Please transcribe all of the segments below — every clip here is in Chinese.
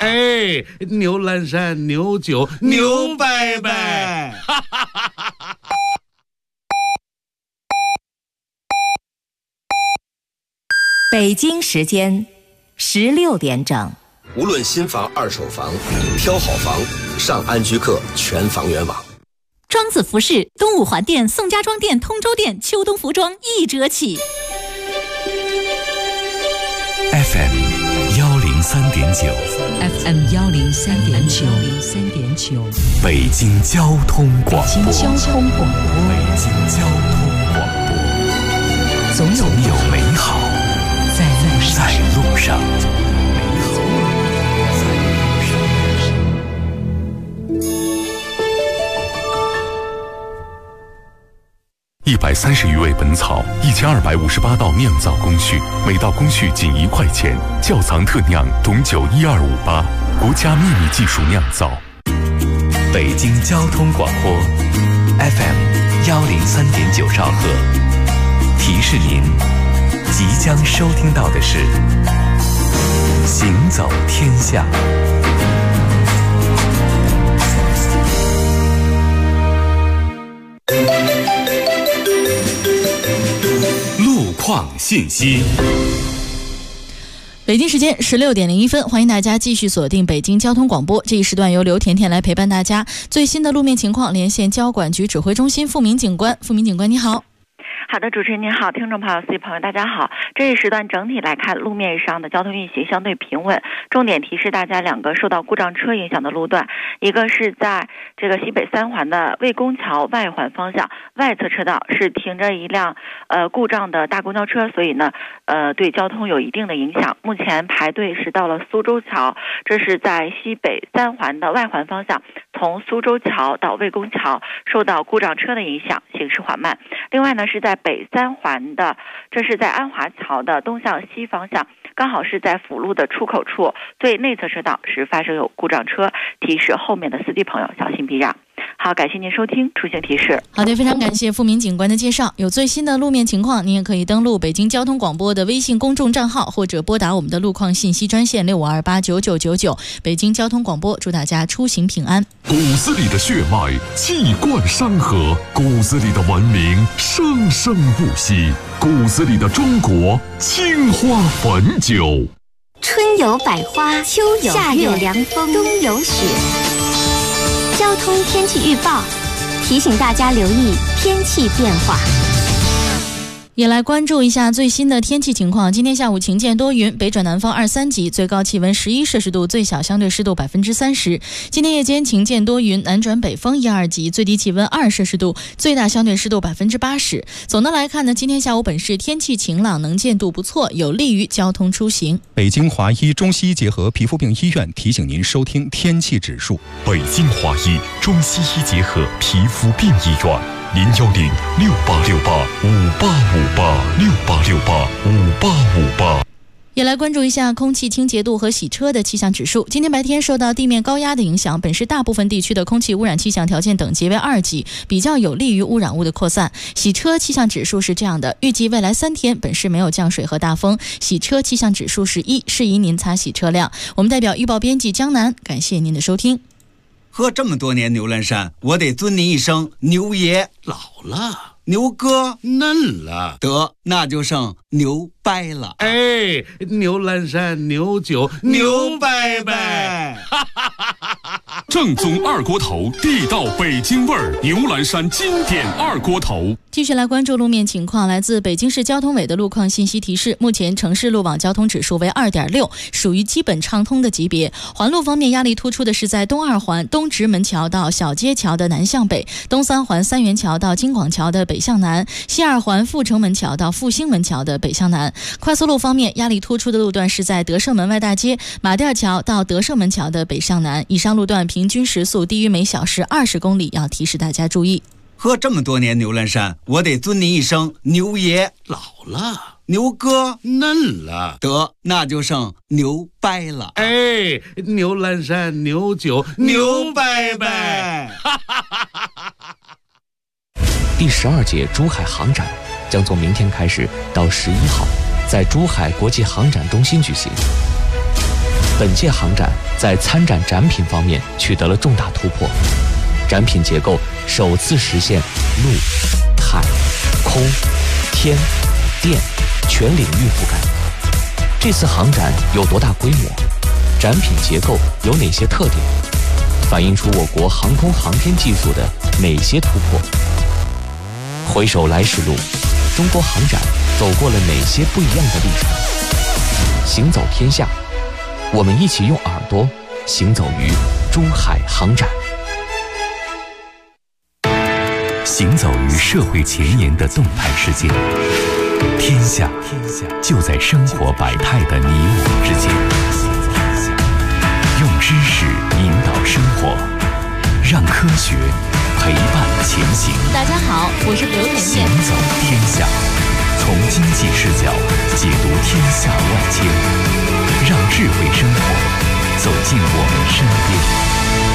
哎，牛栏山，牛酒，牛拜拜！ 北京时间16点整。 无论新房、二手房，挑好房，上安居客全房源网。 庄子服饰东五环店、宋家庄店、通州店秋冬服装1折起。 FM 103.9 FM 103.9 北京交通广播。 北京交通广播。 总有美好在路上。130余味本草，1258道酿造工序，每道工序仅1块钱。窖藏特酿董酒1258，国家秘密技术酿造。北京交通广播 FM 103.9兆赫，提示您即将收听到的是行走天下。路况信息。 北京时间16点01分，欢迎大家继续锁定北京交通广播。这一时段由刘甜甜来陪伴大家。最新的路面情况，连线交管局指挥中心付明警官。付明警官，你好。 好的，主持人您好，听众朋友、司机朋友大家好。这一时段整体来看，路面上的交通运行相对平稳。重点提示大家两个受到故障车影响的路段，一个是在这个西北3环的魏公桥外环方向外侧车道是停着一辆故障的大公交车，所以呢对交通有一定的影响。目前排队是到了苏州桥，这是在西北3环的外环方向，从苏州桥到魏公桥受到故障车的影响，行驶缓慢。另外呢是在北3环的，这是在安华桥的东向西方向，刚好是在辅路的出口处，最内侧车道是发生有故障车，提示后面的司机朋友小心避让。好，感谢您收听出行提示。 好的，非常感谢付明警官的介绍。有最新的路面情况，您也可以登录北京交通广播的微信公众账号，或者拨打我们的路况信息专线65289999。北京交通广播，祝大家出行平安。 骨子里的血脉气贯山河，骨子里的文明生生不息，骨子里的中国青花汾酒。 春有百花，秋有夏有凉风，冬有雪。交通天气预报提醒大家留意天气变化。 也来关注一下最新的天气情况。今天下午晴间多云，北转南风2、3级，最高气温11摄氏度，最小相对湿度30%。今天夜间晴间多云，南转北风1、2级，最低气温2摄氏度，最大相对湿度80%。总的来看呢，今天下午本市天气晴朗，能见度不错，有利于交通出行。 北京华医中西医结合皮肤病医院提醒您收听天气指数。 北京华医中西医结合皮肤病医院。0106868585868685858。 也来关注一下空气清洁度和洗车的气象指数。今天白天受到地面高压的影响，本市大部分地区的空气污染气象条件等级为2级，比较有利于污染物的扩散。洗车气象指数是这样的，预计未来3天本市没有降水和大风，洗车气象指数是1，适宜您擦洗车辆。我们代表预报编辑江南，感谢您的收听。 喝这么多年牛栏山，我得尊您一声牛爷。 老了， 牛哥嫩了， 得那就剩牛掰了。 哎，牛栏山，牛酒，牛拜拜！ 正宗二锅头，地道北京味儿，牛栏山经典二锅头。 继续来关注路面情况，来自北京市交通委的路况信息提示，目前城市路网交通指数为2.6，属于基本畅通的级别。环路方面，压力突出的是在东2环东直门桥到小街桥的南向北，东3环三元桥到京广桥的北向南，西2环阜成门桥到复兴门桥的北向南。快速路方面，压力突出的路段是在德胜门外大街马甸桥到德胜门桥的北向南，以上路段平均时速低于每小时20公里，要提示大家注意。 喝这么多年牛栏山，我得尊您一声牛爷。 老了， 牛哥嫩了， 得那就剩牛掰了。 哎，牛栏山，牛酒，牛拜拜！ 第12届珠海航展将从明天开始到11号，在珠海国际航展中心举行。 本届航展在参展展品方面取得了重大突破，展品结构首次实现陆、海、空、天、电全领域覆盖。这次航展有多大规模？展品结构有哪些特点？反映出我国航空航天技术的哪些突破？回首来时路，中国航展走过了哪些不一样的历程？行走天下，我们一起用耳朵行走于珠海航展， 行走于社会前沿的动态世界。天下就在生活百态的你我之间，用知识引导生活，让科学陪伴前行。 大家好，我是刘甜甜。 行走天下，从经济视角解读天下万千，让智慧生活走进我们身边。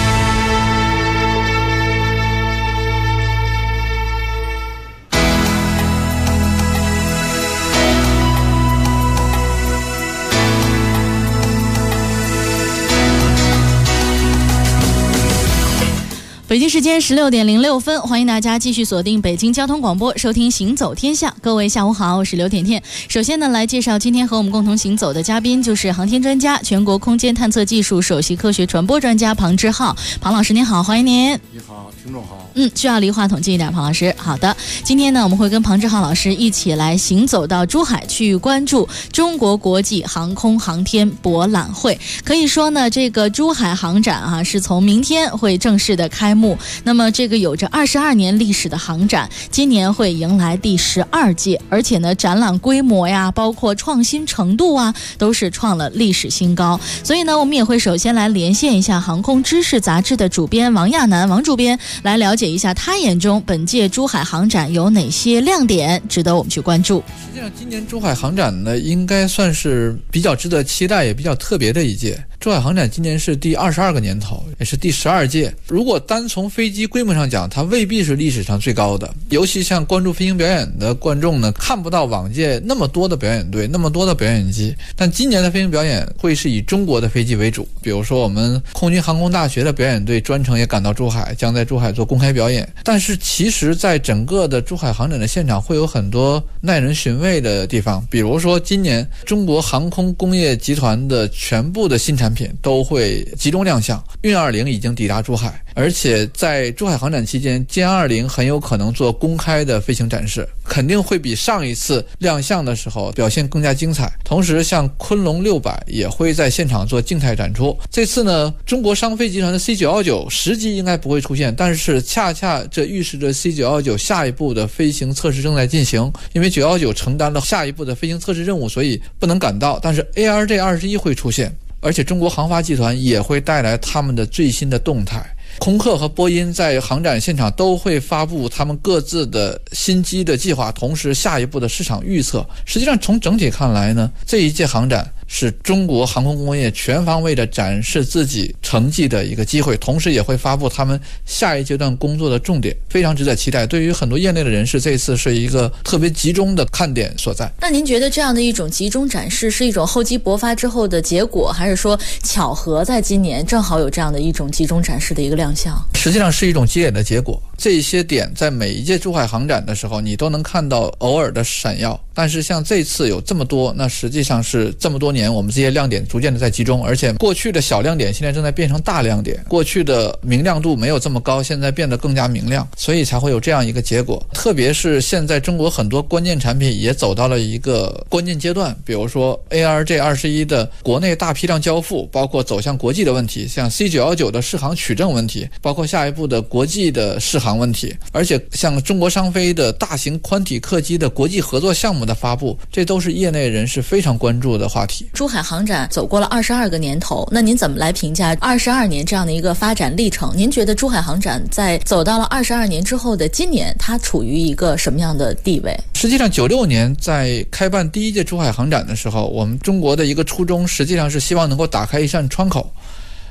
北京时间16点06分，欢迎大家继续锁定北京交通广播，收听行走天下。各位下午好，我是刘甜甜。首先呢，来介绍今天和我们共同行走的嘉宾，就是航天专家、全国空间探测技术首席科学传播专家庞志浩。庞老师您好，欢迎您。 你好，听众好。 需要离话筒近一点，庞老师。好的，今天呢，我们会跟庞志浩老师一起来行走到珠海，去关注中国国际航空航天博览会。可以说呢，这个珠海航展是从明天会正式的开幕。那么这个有着22年历史的航展，今年会迎来第12届，而且呢，展览规模呀，包括创新程度都是创了历史新高。所以呢，我们也会首先来连线一下航空知识杂志的主编王亚楠，王主编来了解一下他眼中本届珠海航展有哪些亮点值得我们去关注。 实际上今年珠海航展呢，应该算是比较值得期待也比较特别的一届。珠海航展今年是第22个年头，也是第12届。如果单从飞机规模上讲，它未必是历史上最高的，尤其像关注飞行表演的观众呢，看不到往届那么多的表演队，那么多的表演机。但今年的飞行表演会是以中国的飞机为主，比如说我们空军航空大学的表演队专程也赶到珠海，将在珠海做公开表演。但是其实在整个的珠海航展的现场会有很多耐人寻味的地方，比如说今年中国航空工业集团的全部的新产品都会集中亮相，运20已经抵达珠海，而且在珠海航展期间，歼20很有可能做公开的飞行展示，肯定会比上一次亮相的时候表现更加精彩。同时像昆龙600也会在现场做静态展出。这次呢，中国商飞集团的 C919 实机应该不会出现，但是恰恰这预示着 C919 下一步的飞行测试正在进行，因为919承担了下一步的飞行测试任务，所以不能赶到，但是 ARJ21 会出现，而且中国航发集团也会带来他们的最新的动态。空客和波音在航展现场都会发布他们各自的新机的计划，同时下一步的市场预测。实际上从整体看来呢，这一届航展是中国航空工业全方位的展示自己成绩的一个机会，同时也会发布他们下一阶段工作的重点，非常值得期待。对于很多业内的人士，这次是一个特别集中的看点所在。 那您觉得这样的一种集中展示是一种厚积薄发之后的结果，还是说巧合在今年正好有这样的一种集中展示的一个亮相？ 实际上是一种积累的结果。这些点在每一届珠海航展的时候，你都能看到偶尔的闪耀，但是像这次有这么多，那实际上是这么多年我们这些亮点逐渐的在集中，而且过去的小亮点现在正在变成大亮点，过去的明亮度没有这么高，现在变得更加明亮，所以才会有这样一个结果。特别是现在中国很多关键产品也走到了一个关键阶段，比如说 ARJ21 的国内大批量交付，包括走向国际的问题，像 C919 的适航取证问题，包括下一步的国际的适航问题，而且像中国商飞的大型宽体客机的国际合作项目的发布，这都是业内人士非常关注的话题。 珠海航展走过了22个年头，那您怎么来评价22年这样的一个发展历程？您觉得珠海航展在走到了22年之后的今年，它处于一个什么样的地位？ 实际上96年在开办第一届珠海航展的时候，我们中国的一个初衷实际上是希望能够打开一扇窗口，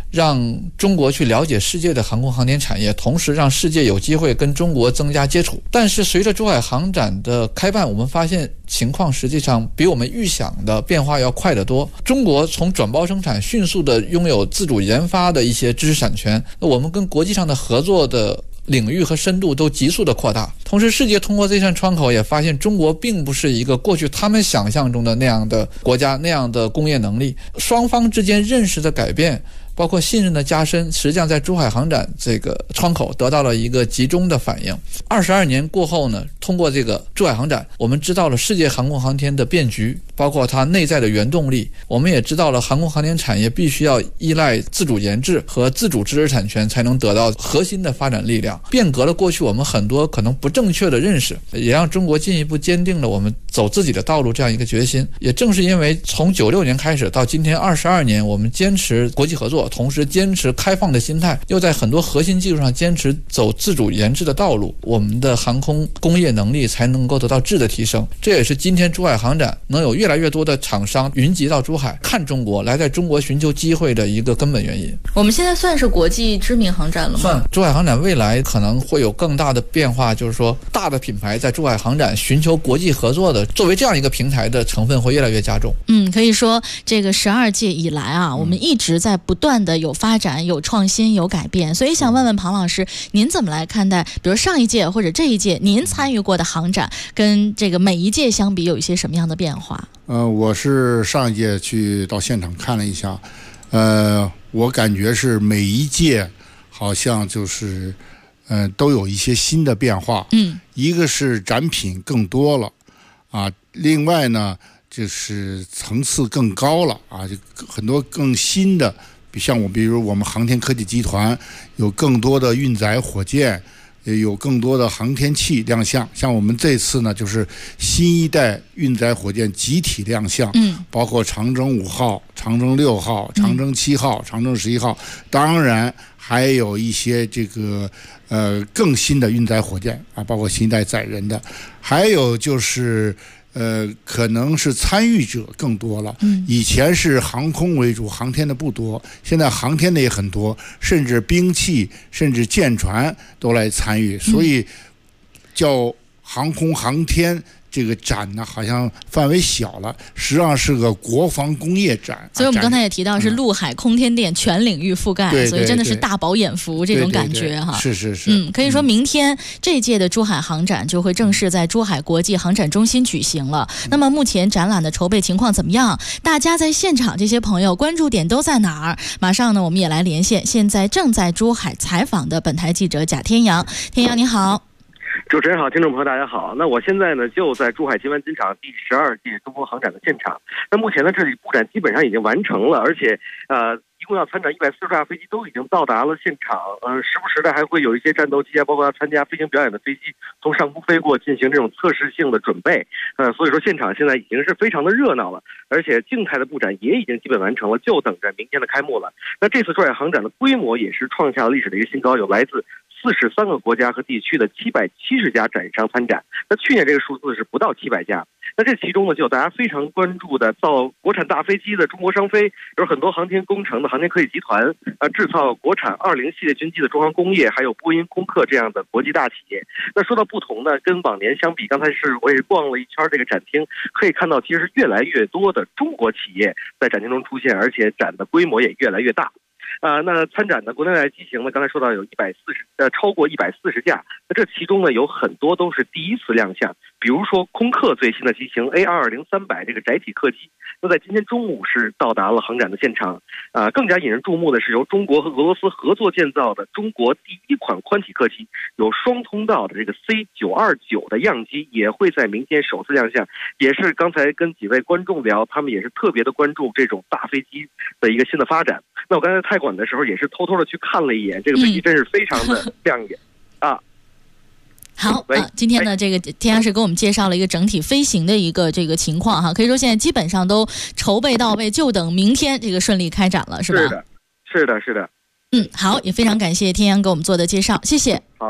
让中国去了解世界的航空航天产业，同时让世界有机会跟中国增加接触。但是随着珠海航展的开办，我们发现情况实际上比我们预想的变化要快得多。中国从转包生产迅速的拥有自主研发的一些知识产权，我们跟国际上的合作的领域和深度都急速的扩大。同时世界通过这扇窗口也发现中国并不是一个过去他们想象中的那样的国家，那样的工业能力。双方之间认识的改变，包括信任的加深，实际上在珠海航展这个窗口得到了一个集中的反应。22年过后呢，通过这个珠海航展，我们知道了世界航空航天的变局，包括它内在的原动力。我们也知道了航空航天产业必须要依赖自主研制和自主知识产权才能得到核心的发展力量，变革了过去我们很多可能不正确的认识，也让中国进一步坚定了我们走自己的道路这样一个决心。也正是因为从96年开始到今天22年，我们坚持国际合作，同时坚持开放的心态，又在很多核心技术上坚持走自主研制的道路，我们的航空工业能力才能够得到质的提升。这也是今天珠海航展能有越来越多的厂商云集到珠海看中国，来在中国寻求机会的一个根本原因。 我们现在算是国际知名航展了吗？ 算。珠海航展未来可能会有更大的变化，就是说大的品牌在珠海航展寻求国际合作的作为这样一个平台的成分会越来越加重。 可以说这个12届以来啊，我们一直在不断的有发展、有创新、有改变。所以想问问庞老师，您怎么来看待比如上一届或者这一届您参与过的航展跟这个每一届相比有一些什么样的变化？ 我是上一届去到现场看了一下，我感觉是每一届好像就是都有一些新的变化。一个是展品更多了啊，另外呢就是层次更高了啊，就很多更新的，比如我们航天科技集团有更多的运载火箭，也有更多的航天器亮相。像我们这次呢，就是新一代运载火箭集体亮相，包括长征5号、长征6号、长征7号、长征11号，当然还有一些这个更新的运载火箭啊，包括新一代载人的，还有就是可能是参与者更多了。以前是航空为主，航天的不多，现在航天的也很多，甚至兵器甚至舰船都来参与，所以叫航空航天这个展呢好像范围小了，实际上是个国防工业展。 所以我们刚才也提到是陆海空天电全领域覆盖，所以真的是大饱眼福这种感觉哈。 是。 可以说明天这一届的珠海航展就会正式在珠海国际航展中心举行了。那么目前展览的筹备情况怎么样？大家在现场这些朋友关注点都在哪儿？马上呢我们也来连线现在正在珠海采访的本台记者贾天阳。天阳你好。 主持人好，听众朋友大家好。那我现在呢就在珠海金湾机场第12届中国航展的现场。那目前呢这里布展基本上已经完成了，而且一共要参展140架飞机都已经到达了现场。时不时的还会有一些战斗机啊，包括要参加飞行表演的飞机从上空飞过，进行这种测试性的准备。所以说现场现在已经是非常的热闹了，而且静态的布展也已经基本完成了，就等着明天的开幕了。那这次珠海航展的规模也是创下了历史的一个新高，有来自43个国家和地区的770家展商参展。那去年这个数字是不到700家。那这其中呢，就有大家非常关注的造国产大飞机的中国商飞，有很多航天工程的航天科技集团，制造国产20系列军机的中航工业，还有波音、空客这样的国际大企业。那说到不同呢，跟往年相比，刚才我也逛了一圈这个展厅，可以看到其实是越来越多的中国企业在展厅中出现，而且展的规模也越来越大。那参展的国内外机型呢，刚才说到有超过140架，那这其中呢有很多都是第一次亮相，比如说空客最新的机型 A220-300这个载体客机，那在今天中午是到达了航展的现场。更加引人注目的是由中国和俄罗斯合作建造的中国第一款宽体客机，有双通道的这个 C929 的样机也会在明天首次亮相。也是刚才跟几位观众聊，他们也是特别的关注这种大飞机的一个新的发展。那我刚才在太馆的时候也是偷偷的去看了一眼，这个飞机真是非常的亮眼啊。 好今天呢这个天阳是给我们介绍了一个整体飞行的一个这个情况哈，可以说现在基本上都筹备到位，就等明天这个顺利开展了，是吧？ 是的。 好，也非常感谢天阳给我们做的介绍，谢谢。 好的。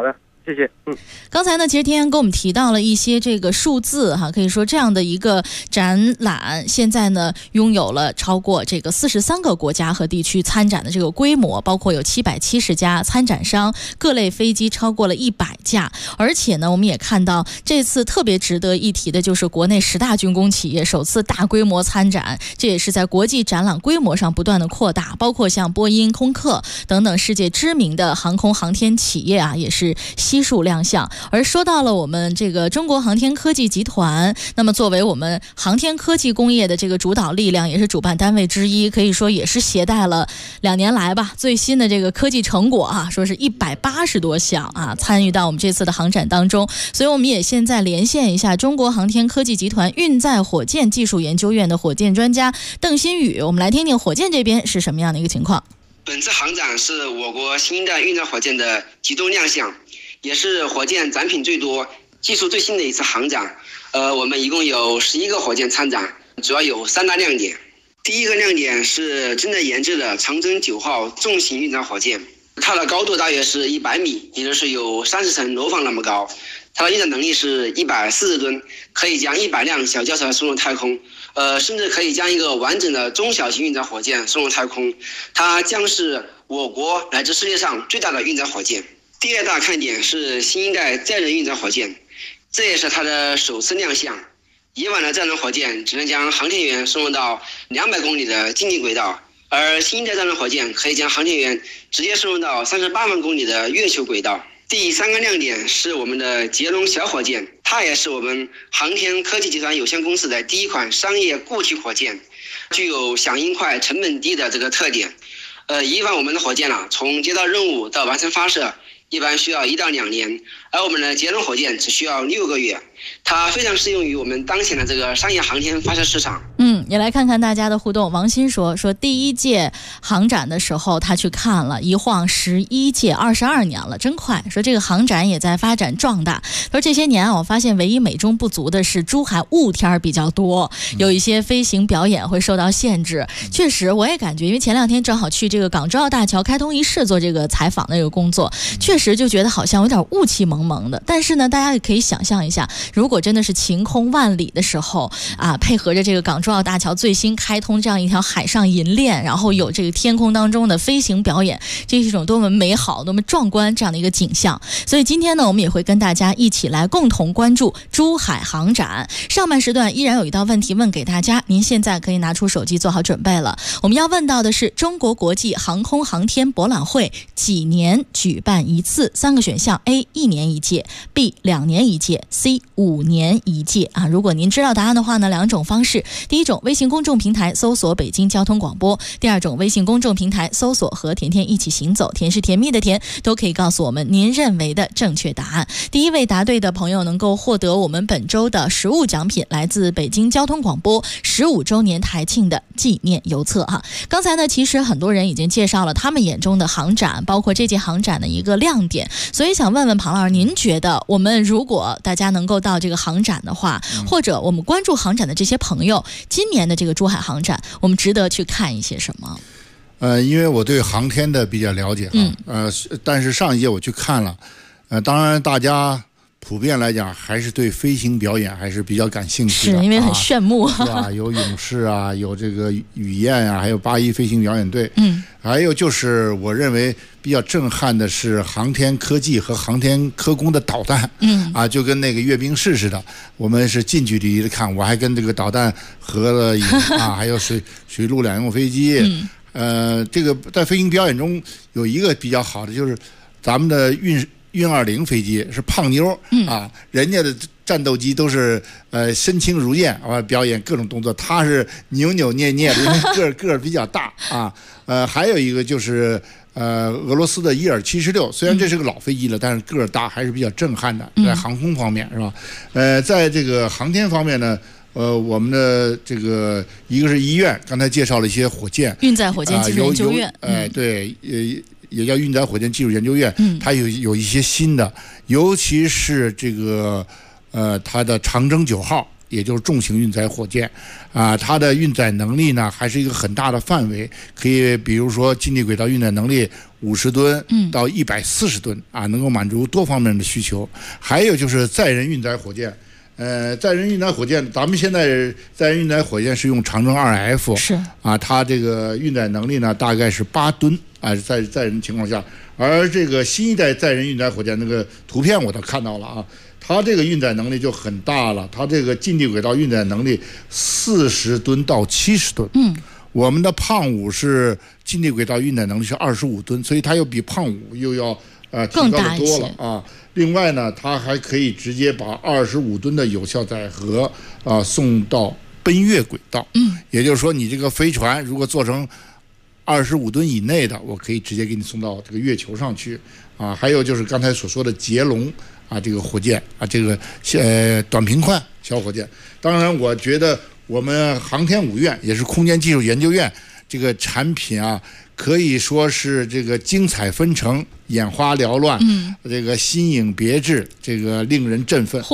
谢谢。 刚才呢，其实天天跟我们提到了一些这个数字哈，可以说这样的一个展览，现在呢拥有了超过这个43个国家和地区参展的这个规模，包括有770家参展商，各类飞机超过了100架。而且呢，我们也看到这次特别值得一提的就是国内10大军工企业首次大规模参展，这也是在国际展览规模上不断的扩大，包括像波音、空客等等世界知名的航空航天企业啊，也是悉数亮相。而说到了我们这个中国航天科技集团，那么作为我们航天科技工业的这个主导力量，也是主办单位之一，可以说也是携带了2年来吧最新的这个科技成果啊，说是180多项啊，参与到我们这次的航展当中。所以我们也现在连线一下中国航天科技集团运载火箭技术研究院的火箭专家邓新宇，我们来听听火箭这边是什么样的一个情况。 本次航展是我国新一代运载火箭的集中亮相，也是火箭展品最多、技术最新的一次航展。我们一共有11个火箭参展，主要有3大亮点。第一个亮点是正在研制的长征9号重型运载火箭，它的高度大约是100米，也就是有30层楼房那么高。它的运载能力是140吨，可以将100辆小轿车送入太空，甚至可以将一个完整的中小型运载火箭送入太空。它将是我国乃至世界上最大的运载火箭。第2大看点是新一代载人运载火箭，这也是它的首次亮相。以往的载人火箭只能将航天员送入到200公里的近地轨道，而新一代载人火箭可以将航天员直接送入到38万公里的月球轨道。第3个亮点是我们的捷龙小火箭，它也是我们航天科技集团有限公司的第一款商业固体火箭，具有响应快、成本低的这个特点。以往我们的火箭从接到任务到完成发射一般需要1到2年，而我们的捷龙火箭只需要6个月，它非常适用于我们当前的这个商业航天发射市场。 也来看看大家的互动。王鑫说第1届航展的时候他去看了，一晃11届22年了，真快。说这个航展也在发展壮大。说这些年我发现唯一美中不足的是珠海雾天比较多，有一些飞行表演会受到限制。确实我也感觉，因为前2天正好去这个港珠澳大桥开通仪式做这个采访的这个工作，确实就觉得好像有点雾气蒙蒙的。但是呢，大家也可以想象一下，如果真的是晴空万里的时候啊，配合着这个港珠澳大桥最新开通这样一条海上银链，然后有这个天空当中的飞行表演，这是一种多么美好多么壮观这样的一个景象。所以今天呢，我们也会跟大家一起来共同关注珠海航展。上半时段依然有一道问题问给大家，您现在可以拿出手机做好准备了。我们要问到的是中国国际航空航天博览会几年举办一次？3个选项 A 1年1届， B 2年1届， C 5年1届啊。如果您知道答案的话呢，2种方式。第一种，微信公众平台搜索北京交通广播；第2种，微信公众平台搜索和甜甜一起行走，甜是甜蜜的甜，都可以告诉我们您认为的正确答案。第1位答对的朋友能够获得我们本周的实物奖品，来自北京交通广播15周年台庆的纪念邮册哈。刚才呢，其实很多人已经介绍了他们眼中的航展，包括这届航展的一个亮点，所以想问问庞老师，您觉得我们如果大家能够到这个航展的话，或者我们关注航展的这些朋友，今年的这个珠海航展我们值得去看一些什么？ 因为我对航天的比较了解但是上一届我去看了，当然大家普遍来讲还是对飞行表演还是比较感兴趣的， 是因为很炫目， 是吧？有勇士啊，有这个雨燕啊，还有81飞行表演队，还有就是我认为比较震撼的是航天科技和航天科工的导弹，就跟那个阅兵式似的，我们是近距离的看，我还跟这个导弹合了影还有水陆两用飞机，这个在飞行表演中有一个比较好的就是咱们的运20飞机是胖妞人家的战斗机都是身轻如燕表演各种动作，他是扭扭捏捏的，因为个儿比较大还有一个就是俄罗斯的伊尔76，虽然这是个老飞机了，但是个儿大还是比较震撼的，在航空方面是吧？在这个航天方面呢，我们的这个一个是医院，刚才介绍了一些火箭， 运载火箭技术研究院， 对，也叫运载火箭技术研究院，它有一些新的，尤其是这个它的长征9号也就是重型运载火箭，它的运载能力呢还是一个很大的范围，可以比如说近地轨道运载能力50吨到140吨能够满足多方面的需求。还有就是载人运载火箭。载人运载火箭，咱们现在载人运载火箭是用长征2F， 是它这个运载能力呢大概是8吨在人情况下，而这个新一代载人运载火箭那个图片我都看到了它这个运载能力就很大了，它这个近地轨道运载能力40吨到70吨。我们的胖五是近地轨道运载能力是25吨，所以它又比胖五又要提高的多了另外呢，它还可以直接把25吨的有效载荷送到奔月轨道。也就是说，你这个飞船如果做成25吨以内的，我可以直接给你送到这个月球上去还有就是刚才所说的捷龙这个火箭这个短平快小火箭。当然，我觉得我们航天五院也是空间技术研究院这个产品可以说是这个精彩纷呈、眼花缭乱，这个新颖别致，这个令人振奋。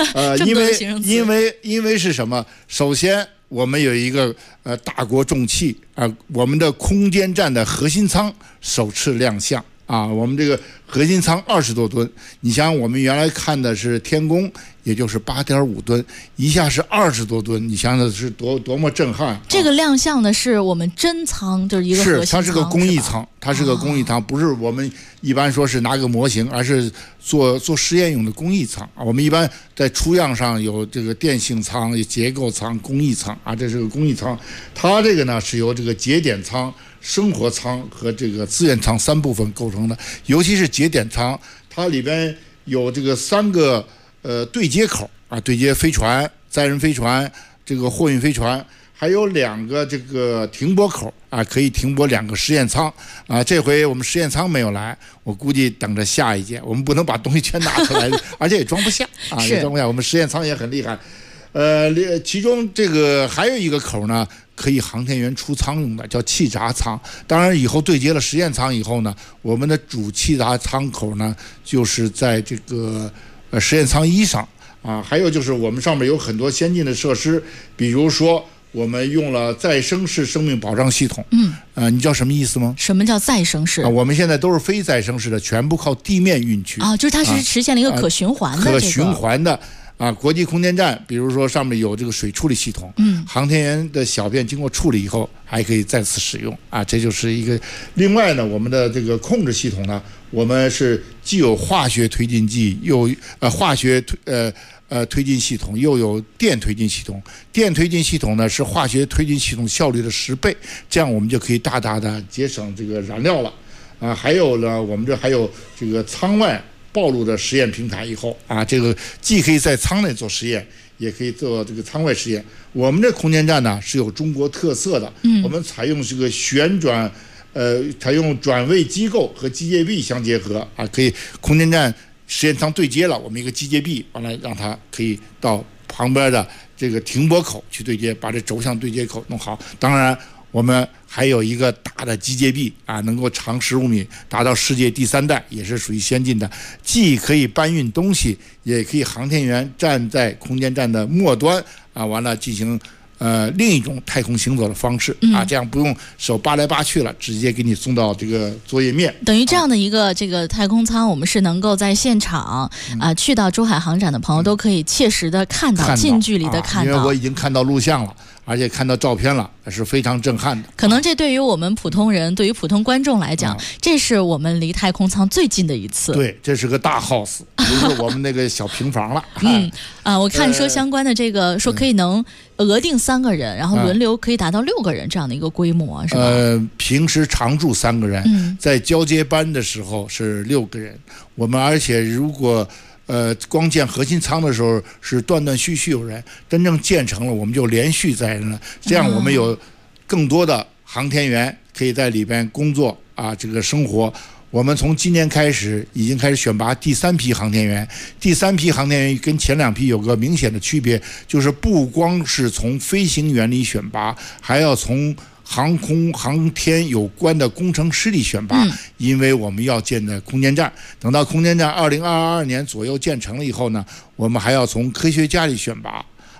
因为是什么？首先，我们有一个大国重器我们的空间站的核心舱首次亮相我们这个核心舱20多吨，你想想我们原来看的是天宫，也就是8.5吨，一下是20多吨，你想想是多么震撼。 这个亮相的是我们真舱，就是一个核心舱， 它是个工艺舱，它是个工艺舱，不是我们一般说是拿个模型，而是做实验用的工艺舱我们一般在出样上有这个电性舱、结构舱、工艺舱这是个工艺舱。它这个呢是由这个节点舱、生活舱和这个资源舱3部分构成的，尤其是节点舱，它里边有这个3个对接口对接飞船、载人飞船、这个货运飞船，还有2个这个停泊口可以停泊2个实验舱这回我们实验舱没有来，我估计等着下一届，我们不能把东西全拿出来，而且也装不下也装不下。我们实验舱也很厉害。其中这个还有一个口呢，可以航天员出舱用的，叫气闸舱。当然，以后对接了实验舱以后呢，我们的主气闸舱口呢，就是在这个实验舱1上还有就是我们上面有很多先进的设施，比如说我们用了再生式生命保障系统。你知道什么意思吗？ 什么叫再生式？ 我们现在都是非再生式的，全部靠地面运去就是它是实现了一个可循环的可循环的。国际空间站，比如说上面有这个水处理系统，航天员的小便经过处理以后还可以再次使用这就是一个。另外呢，我们的这个控制系统呢，我们是既有化学推进剂，又化学推进系统，又有电推进系统。电推进系统呢是化学推进系统效率的10倍，这样我们就可以大大的节省这个燃料了还有呢，我们这还有这个舱外暴露的实验平台，以后这个既可以在舱内做实验，也可以做这个舱外实验。我们这空间站呢是有中国特色的，我们采用这个旋转，采用转位机构和机械臂相结合可以空间站实验舱对接了，我们一个机械臂完了让它可以到旁边的这个停泊口去对接，把这轴向对接口弄好。当然我们还有一个大的机械臂能够长15米，达到世界第3代，也是属于先进的，既可以搬运东西，也可以航天员站在空间站的末端完了进行另一种太空行走的方式这样不用手扒来扒去了，直接给你送到这个作业面。 等于这样的一个这个太空舱，我们是能够在现场去到珠海航展的朋友都可以切实的看到近距离的看到。 因为我已经看到录像了，而且看到照片了，是非常震撼的。 可能这对于我们普通人，对于普通观众来讲，这是我们离太空舱最近的一次。 对，这是个大 house， 不是我们那个小平房了。 我看说相关的这个说可以能额定3个人，然后轮流可以达到6个人这样的一个规模，是吧？ 平时常住3个人，在交接班的时候是6个人。我们而且如果光建核心舱的时候是断断续续有人，真正建成了我们就连续载人了，这样我们有更多的航天员可以在里边工作这个生活。我们从今年开始已经开始选拔第3批航天员，第3批航天员跟前2批有个明显的区别，就是不光是从飞行原理选拔，还要从航空航天有关的工程师力选拔，因为我们要建的空间站，等到空间站2022年左右建成了以后呢，我们还要从科学家里选拔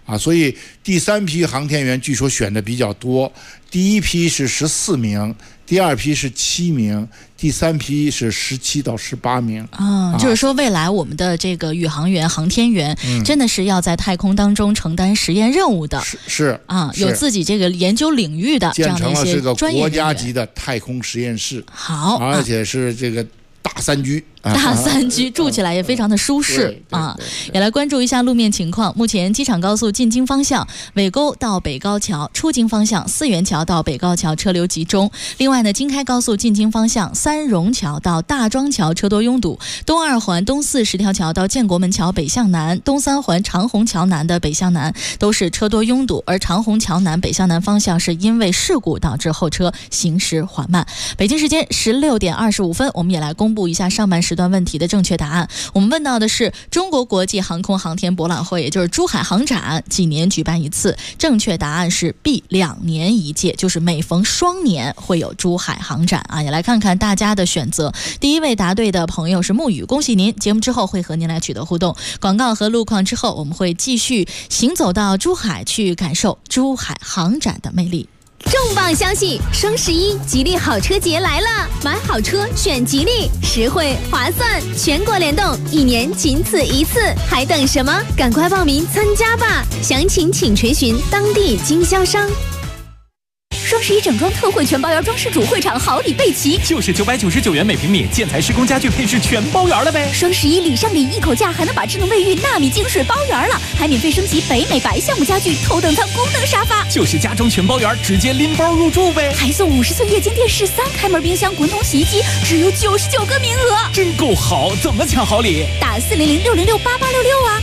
啊，所以第3批航天员据说选的比较多，第1批是14名，第2批是7名，第3批是17到18名。 就是说未来我们的这个宇航员、航天员，真的是要在太空当中承担实验任务的， 是有自己这个研究领域的这样的一些专业人员， 建成了这个国家级的太空实验室。 好， 而且是这个大3居。 大3居住起来也非常的舒适也来关注一下路面情况。目前机场高速进京方向尾沟到北高桥，出京方向四元桥到北高桥车流集中。另外呢，京开高速进京方向三榕桥到大庄桥车多拥堵，东2环东410条桥到建国门桥北向南，东3环长虹桥南的北向南都是车多拥堵，而长虹桥南北向南方向是因为事故导致后车行驶缓慢。北京时间16点25分，我们也来公布一下上半时段问题的正确答案。我们问到的是中国国际航空航天博览会，也就是珠海航展几年举办一次？正确答案是 B， 2年1届，就是每逢双年会有珠海航展也来看看大家的选择。第一位答对的朋友是沐雨，恭喜您！节目之后会和您来取得互动。广告和路况之后，我们会继续行走到珠海，去感受珠海航展的魅力。 重磅消息，双11吉利好车节来了！买好车选吉利，实惠划算，全国联动，1年仅此一次，还等什么？赶快报名参加吧！详情请垂询当地经销商。 双11整装特惠全包圆装饰主会场好礼备齐， 就是999元每平米，建材施工家具配饰全包圆了呗。 双11礼上礼一口价，还能把智能卫浴纳米净水包圆了，还免费升级北美白橡木家具头等舱功能沙发， 就是家装全包圆，直接拎包入住呗。 还送50寸液晶电视、3开门冰箱、滚筒洗衣机，只有99个名额， 真够好！怎么抢好礼？ 打400-606-8866啊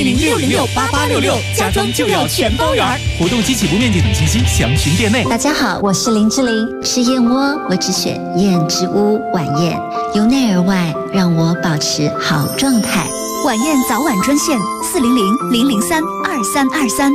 ，400-606-8866，家装就要全包圆。 活动及起步面积等信息详询店内。 大家好，我是林志玲。吃燕窝，我只选燕之屋晚宴，由内而外让我保持好状态。 晚宴早晚专线400-003-2323。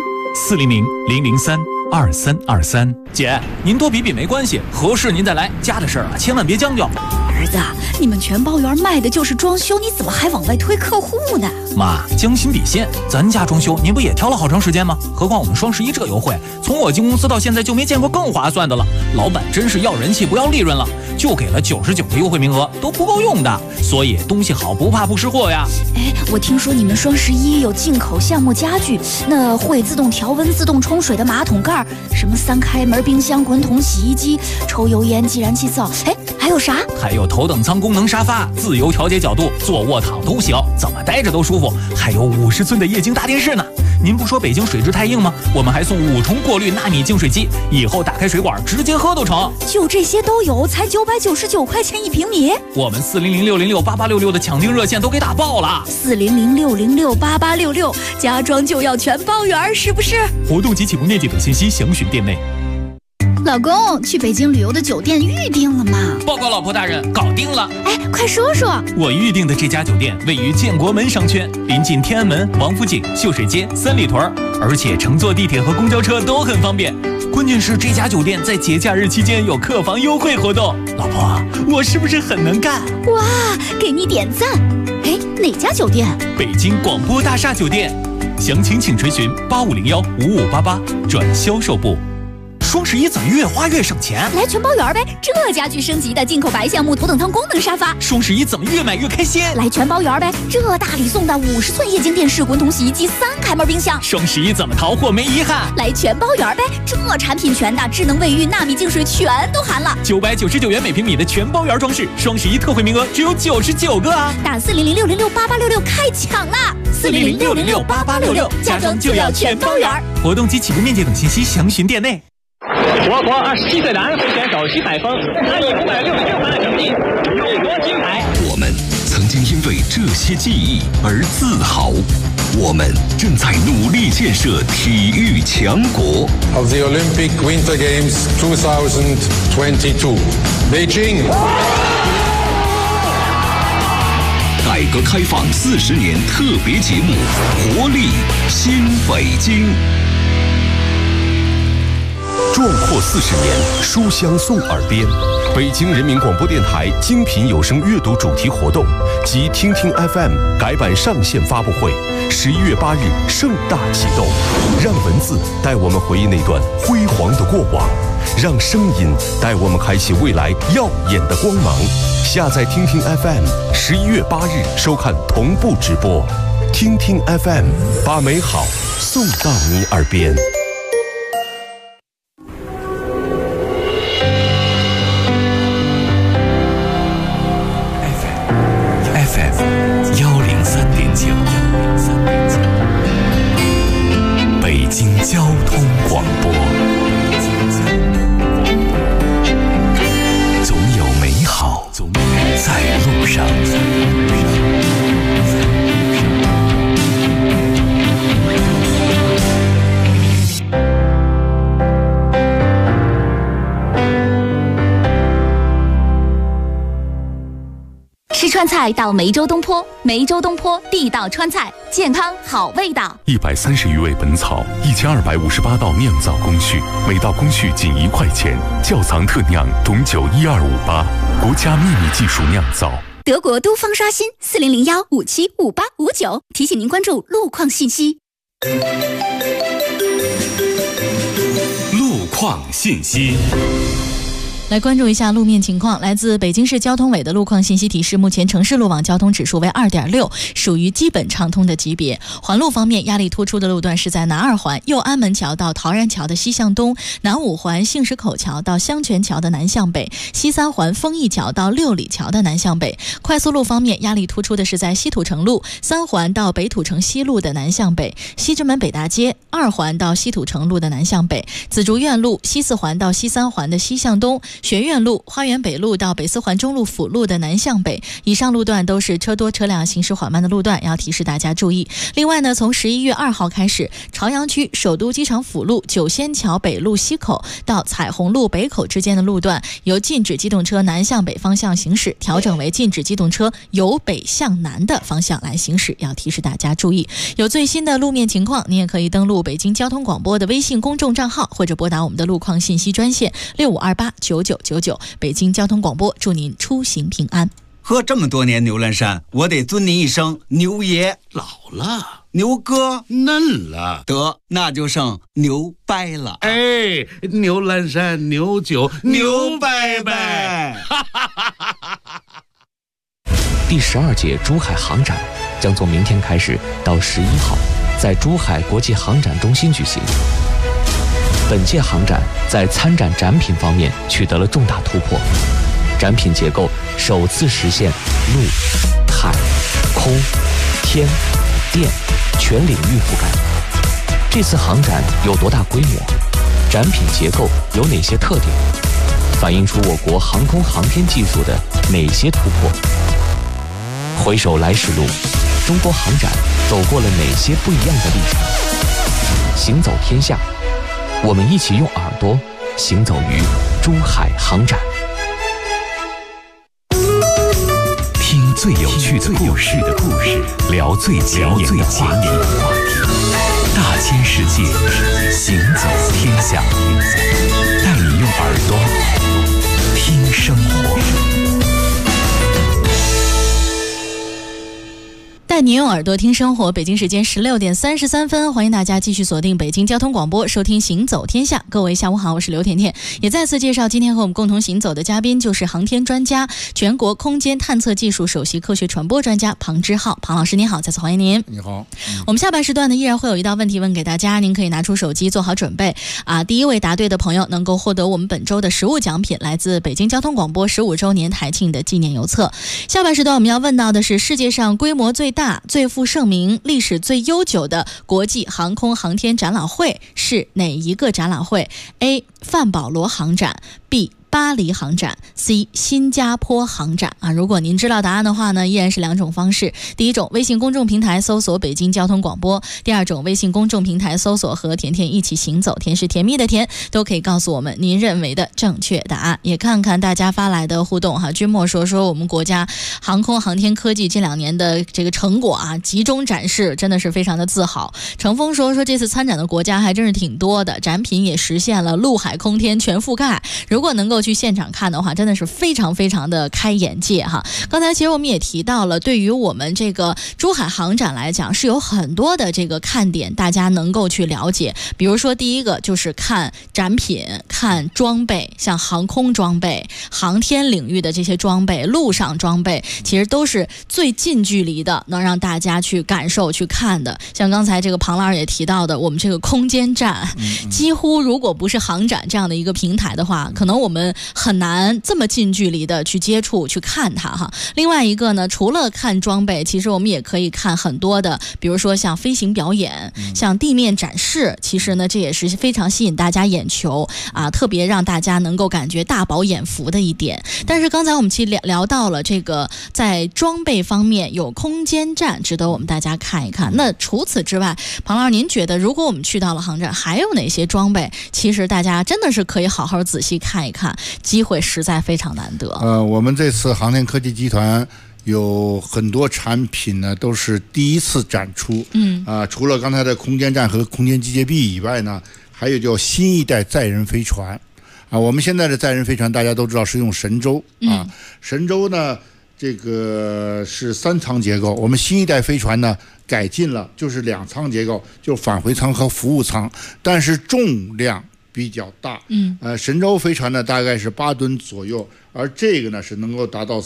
400-003-2323。姐，您多比比没关系，合适您再来，家的事儿千万别将就。 儿子，你们全包圆卖的就是装修，你怎么还往外推客户呢？ 妈，将心比心，咱家装修您不也挑了好长时间吗？何况我们双11这优惠，从我进公司到现在就没见过更划算的了。老板真是要人气不要利润了，就给了99个优惠名额，都不够用的。所以东西好不怕不识货呀。 我听说你们双11有进口橡木家具，那会自动调温、自动冲水的马桶盖，什么3开门冰箱、滚筒洗衣机、抽油烟计燃器灶，还有啥？ 还有头等舱功能沙发，自由调节角度，坐卧躺都行，怎么待着都舒服。还有50寸的液晶大电视呢。您不说北京水质太硬吗？我们还送5重过滤纳米净水机，以后打开水管直接喝都成。 就这些都有，才999块钱1平米。 我们400-606-8866的抢订热线都给打爆了。 400-606-8866，家装就要全包圆，是不是？ 活动及起步面积等信息详询店内。 老公，去北京旅游的酒店预定了吗？ 报告老婆大人，搞定了。 快说说。 我预定的这家酒店位于建国门商圈，临近天安门、王府井、秀水街、三里屯，而且乘坐地铁和公交车都很方便。关键是这家酒店在节假日期间有客房优惠活动。老婆，我是不是很能干？ 哇，给你点赞。哪家酒店？ 北京广播大厦酒店。详情请垂询8501-5588转销售部。双11怎么越花越省钱？ 来全包圆呗！这家具升级的进口白橡木头等舱功能沙发。 双11怎么越买越开心？ 来全包圆呗！这大礼送的50寸液晶电视、滚筒洗衣机、3开门冰箱。 双11怎么淘货没遗憾？ 来全包圆呗！这产品全的，智能卫浴、纳米净水全都含了。 999元每平米的全包圆装饰，双11特惠名额只有99个啊！ 打400-606-8866开抢啦！400-606-8866，家装就要全包圆。 活动及起步面积等信息详询店内。 我国27岁的安徽选手徐海峰，他以566分的成绩勇夺金牌。 我们曾经因为这些记忆而自豪，我们正在努力建设体育强国。 Of the Olympic Winter Games 2022, Beijing。 改革开放40年特别节目，活力新北京。 壮阔40年，书香送耳边。北京人民广播电台精品有声阅读主题活动及听听 FM 改版上线发布会，11月8日盛大启动。让文字带我们回忆那段辉煌的过往，让声音带我们开启未来耀眼的光芒。下载听听 FM，11月8日收看同步直播。听听 FM， 把美好送到你耳边。 FM 103.9，北京交通广播。总有美好在路上。 吃川菜到梅州东坡，梅州东坡地道川菜，健康好味道。 130余味本草，1258道酿造工序，每道工序仅1块钱，窖藏特酿董酒12588，国家秘密技术酿造。 德国都方刷新4001575859，提醒您关注路况信息。 路况信息。 来关注一下路面情况。来自北京市交通委的路况信息提示，目前城市路网交通指数为2.6，属于基本畅通的级别。环路方面，压力突出的路段是在南二环右安门桥到陶然桥的西向东，南五环杏石口桥到香泉桥的南向北，西三环丰益桥到六里桥的南向北。快速路方面，压力突出的是在西土城路3环到北土城西路的南向北，西直门北大街2环到西土城路的南向北，紫竹院路西4环到西3环的西向东，学院路花园北路到北4环中路辅路的南向北。以上路段都是车多车辆行驶缓慢的路段，要提示大家注意。另外呢，从11月2号开始，朝阳区首都机场辅路九仙桥北路西口到彩虹路北口之间的路段，由禁止机动车南向北方向行驶调整为禁止机动车由北向南的方向来行驶，要提示大家注意。有最新的路面情况，你也可以登录北京交通广播的微信公众账号，或者拨打我们的路况信息专线65289999。北京交通广播祝您出行平安。 喝这么多年牛栏山，我得尊您一声牛爷。 老了， 牛哥嫩了， 得那就剩牛掰了。 哎，牛栏山牛酒牛掰掰。 第12届珠海航展将从明天开始到11号，在珠海国际航展中心举行。本届航展在参展展品方面取得了重大突破，展品结构首次实现陆、海、空、天、电全领域覆盖。这次航展有多大规模？展品结构有哪些特点？反映出我国航空航天技术的哪些突破？回首来时路，中国航展走过了哪些不一样的历程？行走天下，我们一起用耳朵行走于珠海航展， 听最有趣的故事，聊最前沿的话题。大千世界，行走天下，带你用耳朵听生活。 带你用耳朵听生活。北京时间16点33分，欢迎大家继续锁定北京交通广播，收听行走天下。各位下午好，我是刘甜甜。也再次介绍今天和我们共同行走的嘉宾，就是航天专家、全国空间探测技术首席科学传播专家庞之浩。庞老师您好，再次欢迎您。 你好。 我们下半时段呢，依然会有一道问题问给大家，您可以拿出手机做好准备啊。第一位答对的朋友能够获得我们本周的实物奖品，来自北京交通广播15周年台庆的纪念邮册。下半时段我们要问到的是世界上规模最大、最负盛名、历史最悠久的国际航空航天展览会是哪一个展览会？ A. 范保罗航展， B. 巴黎航展 C 新加坡航展啊。如果您知道答案的话呢，依然是2种方式。第一种，微信公众平台搜索北京交通广播；第二种，微信公众平台搜索和甜甜一起行走，甜是甜蜜的甜，都可以告诉我们您认为的正确答案。也看看大家发来的互动哈。君莫说我们国家航空航天科技近2年的这个成果啊，集中展示，真的是非常的自豪。程峰说这次参展的国家还真是挺多的，展品也实现了陆海空天全覆盖。如果能够去现场看的话，真的是非常非常的开眼界哈。刚才其实我们也提到了，对于我们这个珠海航展来讲，是有很多的这个看点大家能够去了解。比如说第一个就是看展品，看装备，像航空装备、航天领域的这些装备、陆上装备，其实都是最近距离的，能让大家去感受去看的。像刚才这个庞老师也提到的，我们这个空间站，几乎如果不是航展这样的一个平台的话，可能我们很难这么近距离的去接触去看它哈。另外一个呢，除了看装备，其实我们也可以看很多的，比如说像飞行表演，像地面展示，其实呢这也是非常吸引大家眼球啊，特别让大家能够感觉大饱眼福的一点。但是刚才我们其实聊到了这个在装备方面有空间站值得我们大家看一看。那除此之外，庞老师您觉得如果我们去到了航展，还有哪些装备其实大家真的是可以好好仔细看一看，机会实在非常难得。 我们这次航天科技集团有很多产品呢都是第一次展出，除了刚才的空间站和空间机械臂以外呢，还有叫新一代载人飞船我们现在的载人飞船大家都知道是用神舟神舟呢这个是3舱结构，我们新一代飞船呢改进了，就是2舱结构，就返回舱和服务舱，但是重量比较大。神舟飞船呢大概是8吨左右，而这个呢是能够达到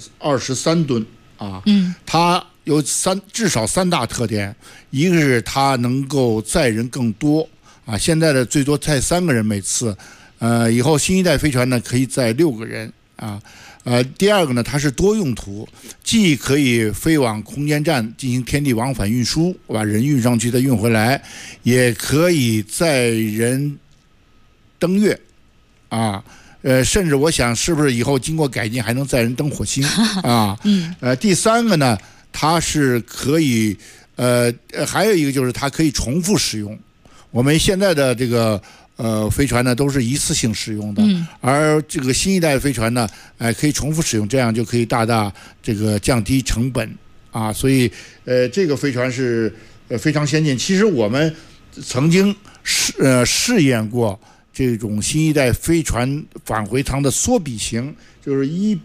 23吨它有至少3大特点，一个是它能够载人更多现在的最多载3个人每次，以后新一代飞船呢可以载6个人第二个呢，它是多用途，既可以飞往空间站进行天地往返运输，把人运上去再运回来，也可以载人登月甚至我想是不是以后经过改进还能载人登火星第三个呢，它是可以还有一个就是它可以重复使用。我们现在的这个飞船呢都是一次性使用的，而这个新一代飞船呢可以重复使用，这样就可以大大这个降低成本所以这个飞船是非常先进。其实我们曾经试验过这种新一代飞船返回舱的缩比型，就是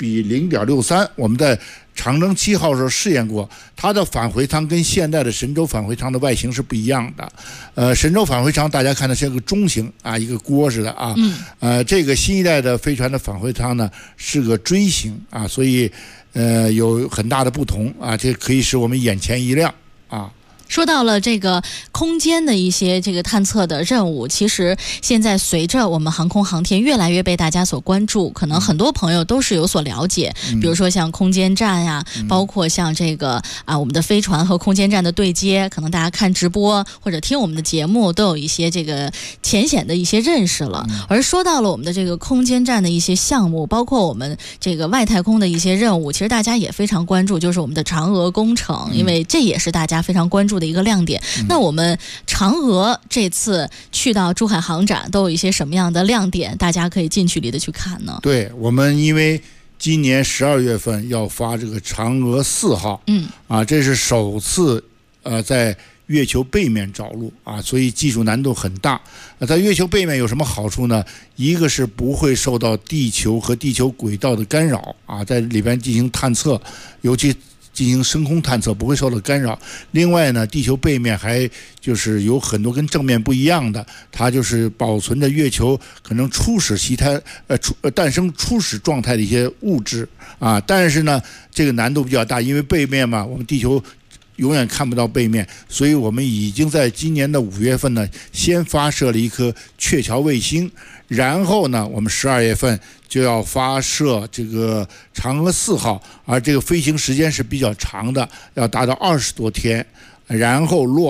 1:0.63，我们在长征7号时候试验过，它的返回舱跟现代的神舟返回舱的外形是不一样的。神舟返回舱大家看的是个中型一个锅似的这个新一代的飞船的返回舱呢是个锥形所以有很大的不同这可以使我们眼前一亮说到了这个空间的一些这个探测的任务，其实现在随着我们航空航天越来越被大家所关注，可能很多朋友都是有所了解，比如说像空间站呀，包括像这个我们的飞船和空间站的对接，可能大家看直播或者听我们的节目都有一些这个浅显的一些认识了。而说到了我们的这个空间站的一些项目，包括我们这个外太空的一些任务，其实大家也非常关注，就是我们的嫦娥工程，因为这也是大家非常关注的一个亮点。那我们嫦娥这次去到珠海航展都有一些什么样的亮点，大家可以近距离的去看呢？ 对，我们因为今年12月份要发这个嫦娥4号这是首次在月球背面着陆所以技术难度很大。在月球背面有什么好处呢？一个是不会受到地球和地球轨道的干扰在里边进行探测，尤其进行深空探测不会受到干扰。另外呢，地球背面还就是有很多跟正面不一样的，它就是保存着月球可能诞生初始状态的一些物质但是呢这个难度比较大，因为背面嘛，我们地球永远看不到背面，所以我们已经在今年的5月份呢先发射了一颗鹊桥卫星，然后呢我们12月份就要发射这个嫦娥4号，而这个飞行时间是比较长的，要达到20多天，然后落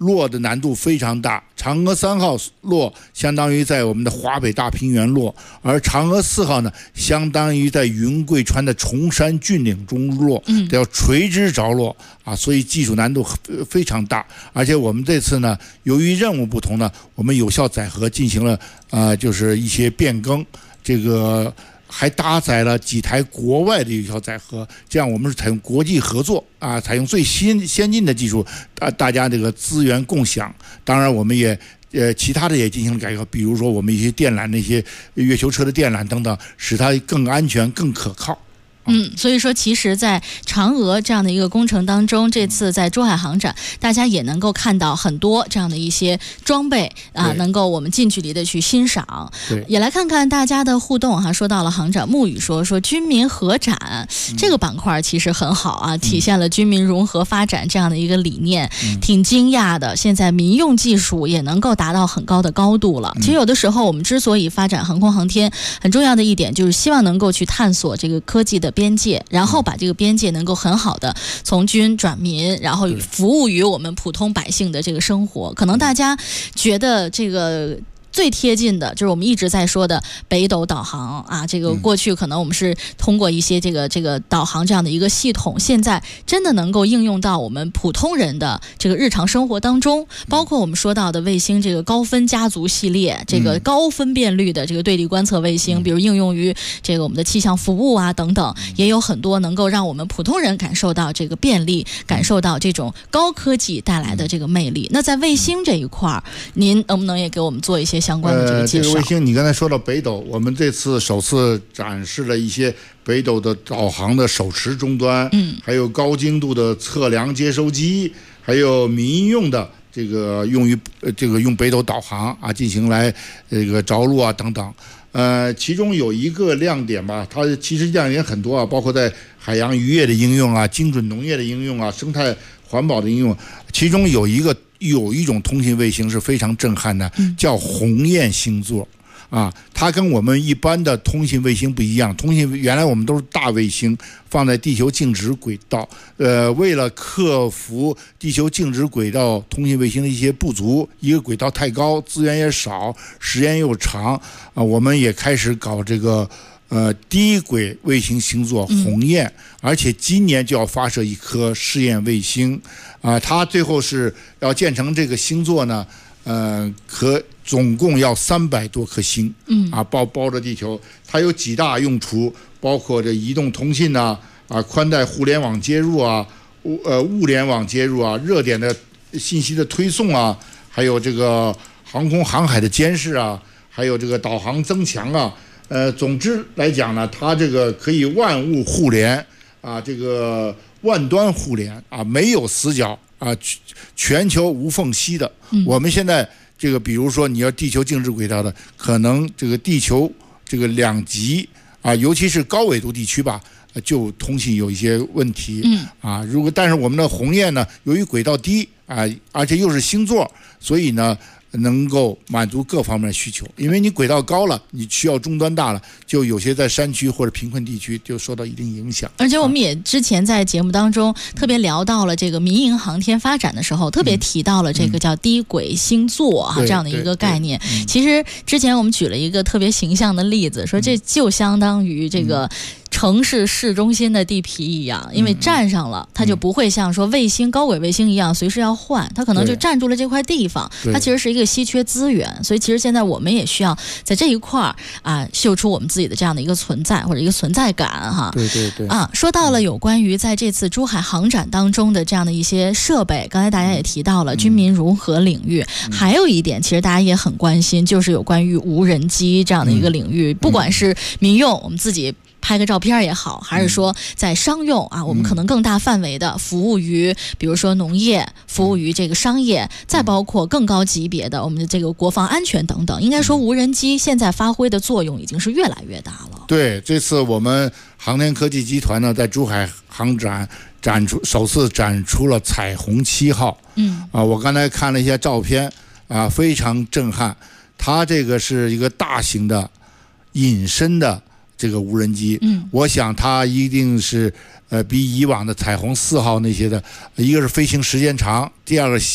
落的难度非常大。嫦娥3号落相当于在我们的华北大平原落，而嫦娥4号呢，相当于在云贵川的崇山峻岭中落，要垂直着落啊，所以技术难度非常大。而且我们这次呢，由于任务不同呢，我们有效载荷进行了就是一些变更，这个还搭载了几台国外的有效载荷，这样我们是采用国际合作啊，采用最先进的技术，大家这个资源共享。当然，我们也其他的也进行了改革，比如说我们一些电缆，那些月球车的电缆等等，使它更安全、更可靠。 所以说其实在嫦娥这样的一个工程当中，这次在珠海航展大家也能够看到很多这样的一些装备啊，能够我们近距离的去欣赏。也来看看大家的互动哈。说到了航展，沐雨说军民合展这个板块其实很好啊，体现了军民融合发展这样的一个理念，挺惊讶的。现在民用技术也能够达到很高的高度了。其实有的时候我们之所以发展航空航天，很重要的一点就是希望能够去探索这个科技的边界，然后把这个边界能够很好的从军转民，然后服务于我们普通百姓的这个生活。可能大家觉得这个最贴近的就是我们一直在说的北斗导航啊，这个过去可能我们是通过一些这个导航这样的一个系统，现在真的能够应用到我们普通人的这个日常生活当中，包括我们说到的卫星这个高分家族系列，这个高分辨率的这个对地观测卫星，比如应用于这个我们的气象服务啊等等，也有很多能够让我们普通人感受到这个便利，感受到这种高科技带来的这个魅力。那在卫星这一块，您能不能也给我们做一些相关的这个介绍？ 这个卫星，你刚才说到北斗，我们这次首次展示了一些北斗的导航的手持终端，还有高精度的测量接收机，还有民用的这个用北斗导航啊进行来这个着陆啊等等。其中有一个亮点吧，它其实亮点很多啊，包括在海洋渔业的应用啊、精准农业的应用啊、生态环保的应用。其中有一种通信卫星是非常震撼的，叫鸿雁星座啊，它跟我们一般的通信卫星不一样。通信原来我们都是大卫星放在地球静止轨道，为了克服地球静止轨道通信卫星的一些不足，一个轨道太高，资源也少，时间又长啊，我们也开始搞这个低轨卫星星座鸿雁，而且今年就要发射一颗试验卫星啊，它最后是要建成这个星座呢，总共要300多颗星，包着地球。它有几大用途，包括这移动通信啊，宽带互联网接入啊，物联网接入啊，热点的信息的推送啊，还有这个航空航海的监视啊，还有这个导航增强啊。总之来讲呢，它这个可以万物互联啊，这个万端互联啊，没有死角啊，全球无缝隙的。我们现在这个，比如说你要地球静止轨道的，可能这个地球这个2极啊，尤其是高纬度地区吧，就通信有一些问题。但是我们的鸿雁呢，由于轨道低啊，而且又是星座，所以呢，能够满足各方面的需求。因为你轨道高了，你需要终端大了，就有些在山区或者贫困地区就受到一定影响。 而且我们也之前在节目当中特别聊到了这个民营航天发展的时候，特别提到了这个叫低轨星座这样的一个概念。其实之前我们举了一个特别形象的例子，说这就相当于这个城市市中心的地皮一样，因为占上了，它就不会像说卫星高轨卫星一样随时要换，它可能就占住了这块地方，它其实是一个稀缺资源。所以其实现在我们也需要在这一块秀出我们自己的这样的一个存在或者一个存在感哈。 对说到了有关于在这次珠海航展当中的这样的一些设备，刚才大家也提到了军民融合领域，还有一点其实大家也很关心，就是有关于无人机这样的一个领域，不管是民用我们自己拍个照片也好，还是说在商用我们可能更大范围的服务于比如说农业，服务于这个商业，再包括更高级别的我们的这个国防安全等等。应该说无人机现在发挥的作用已经是越来越大了。 对，这次我们航天科技集团呢，在珠海航展首次展出了彩虹7号。我刚才看了一下照片非常震撼。它这个是一个大型的隐身的这个无人机，我想它一定是比以往的彩虹4号那些的，一个是飞行时间长，第二个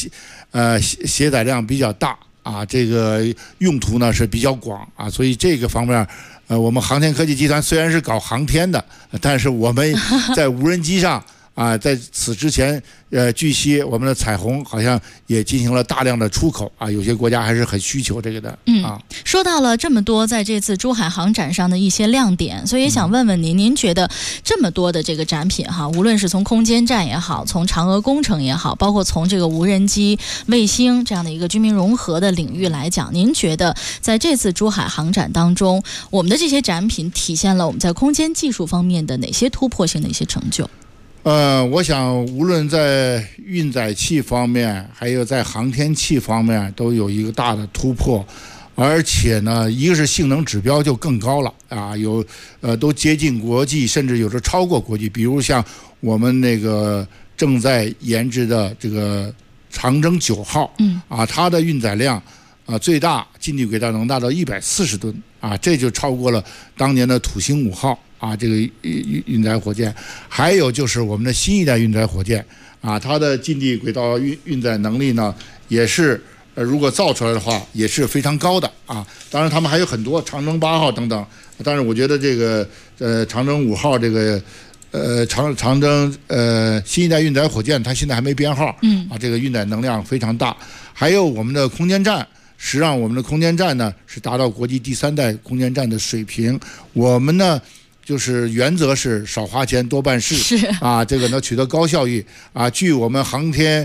携载量比较大啊，这个用途呢是比较广啊，所以这个方面。我们航天科技集团虽然是搞航天的，但是我们在无人机上啊，在此之前，据悉我们的彩虹好像也进行了大量的出口啊，有些国家还是很需求这个的。 说到了这么多在这次珠海航展上的一些亮点，所以也想问问您，您觉得这么多的这个展品哈，无论是从空间站也好，从嫦娥工程也好，包括从这个无人机、卫星这样的一个军民融合的领域来讲，您觉得在这次珠海航展当中，我们的这些展品体现了我们在空间技术方面的哪些突破性的一些成就？ 我想无论在运载器方面，还有在航天器方面，都有一个大的突破。而且呢，一个是性能指标就更高了啊，都接近国际，甚至有的超过国际。比如像我们那个正在研制的这个长征9号，它的运载量最大近地轨道能达到140吨啊，这就超过了当年的土星5号啊，这个运载火箭。还有就是我们的新一代运载火箭啊，它的近地轨道运载能力呢，也是如果造出来的话，也是非常高的啊。当然，他们还有很多长征8号等等，但是我觉得这个长征5号这个长征新一代运载火箭，它现在还没编号，这个运载能量非常大。还有我们的空间站。实际上，我们的空间站呢是达到国际第3代空间站的水平。我们呢就是原则是少花钱多办事，这个呢取得高效益啊。据我们航天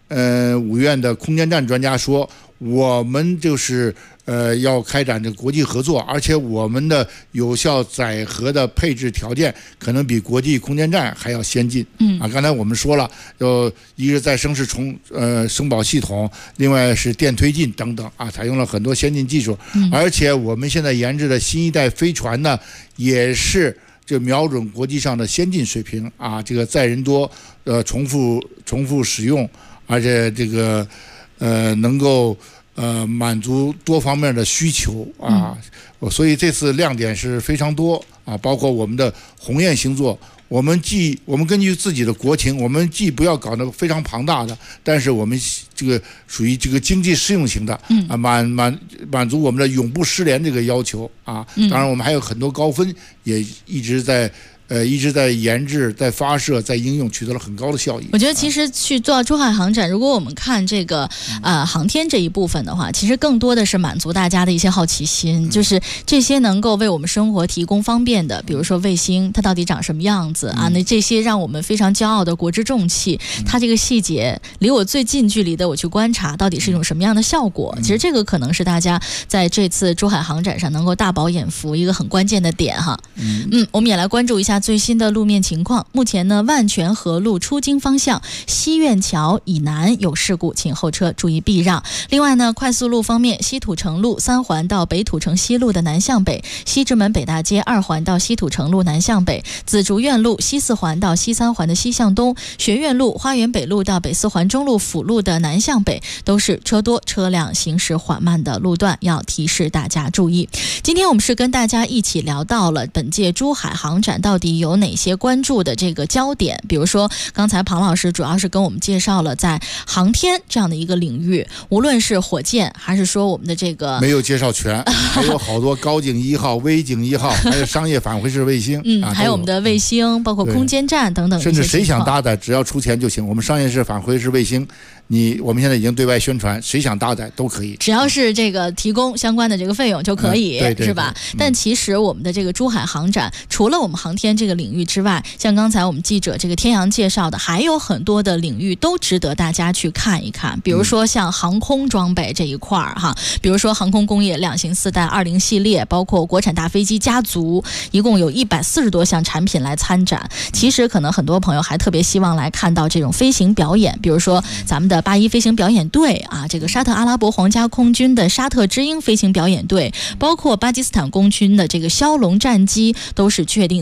5院的空间站专家说，我们就是要开展这个国际合作，而且我们的有效载荷的配置条件可能比国际空间站还要先进。刚才我们说了，一个是再生式声保系统，另外是电推进等等啊，采用了很多先进技术。而且我们现在研制的新一代飞船呢，也是就瞄准国际上的先进水平啊，这个载人多，重复使用，而且这个能够满足多方面的需求啊，所以这次亮点是非常多啊，包括我们的鸿雁星座，我们根据自己的国情，我们既不要搞那个非常庞大的，但是我们这个属于这个经济适用型的啊，满足我们的永不失联这个要求啊。当然，我们还有很多高分，也一直在研制、在发射、在应用，取得了很高的效益。 我觉得其实去做珠海航展，如果我们看这个航天这一部分的话，其实更多的是满足大家的一些好奇心，就是这些能够为我们生活提供方便的，比如说卫星，它到底长什么样子啊？那这些让我们非常骄傲的国之重器，它这个细节离我最近距离的我去观察，到底是一种什么样的效果？其实这个可能是大家在这次珠海航展上能够大饱眼福一个很关键的点哈。我们也来关注一下最新的路面情况。目前呢，万泉河路出京方向西苑桥以南有事故，请后车注意避让。另外呢，快速路方面，西土城路3环到北土城西路的南向北，西直门北大街2环到西土城路南向北，紫竹院路西4环到西3环的西向东，学院路花园北路到北4环中路辅路的南向北，都是车多车辆行驶缓慢的路段，要提示大家注意。今天我们是跟大家一起聊到了本届珠海航展到底有哪些关注的这个焦点，比如说刚才庞老师主要是跟我们介绍了在航天这样的一个领域，无论是火箭还是说我们的这个没有介绍全，还有好多高景1号、微景1号，还有商业返回式卫星， 还有我们的卫星，包括空间站等等， 甚至谁想搭载只要出钱就行。我们商业式返回式卫星，我们现在已经对外宣传，谁想搭载都可以， 只要是这个提供相关的这个费用就可以，是吧？但其实我们的这个珠海航展，除了我们航天这个领域之外，像刚才我们记者这个天阳介绍的，还有很多的领域都值得大家去看一看。比如说像航空装备这一块哈，比如说航空工业2型4代20系列，包括国产大飞机家族，一共有140多项产品来参展。其实可能很多朋友还特别希望来看到这种飞行表演，比如说咱们的81飞行表演队啊，这个沙特阿拉伯皇家空军的沙特之鹰飞行表演队，包括巴基斯坦空军的这个枭龙战机都是确定参展。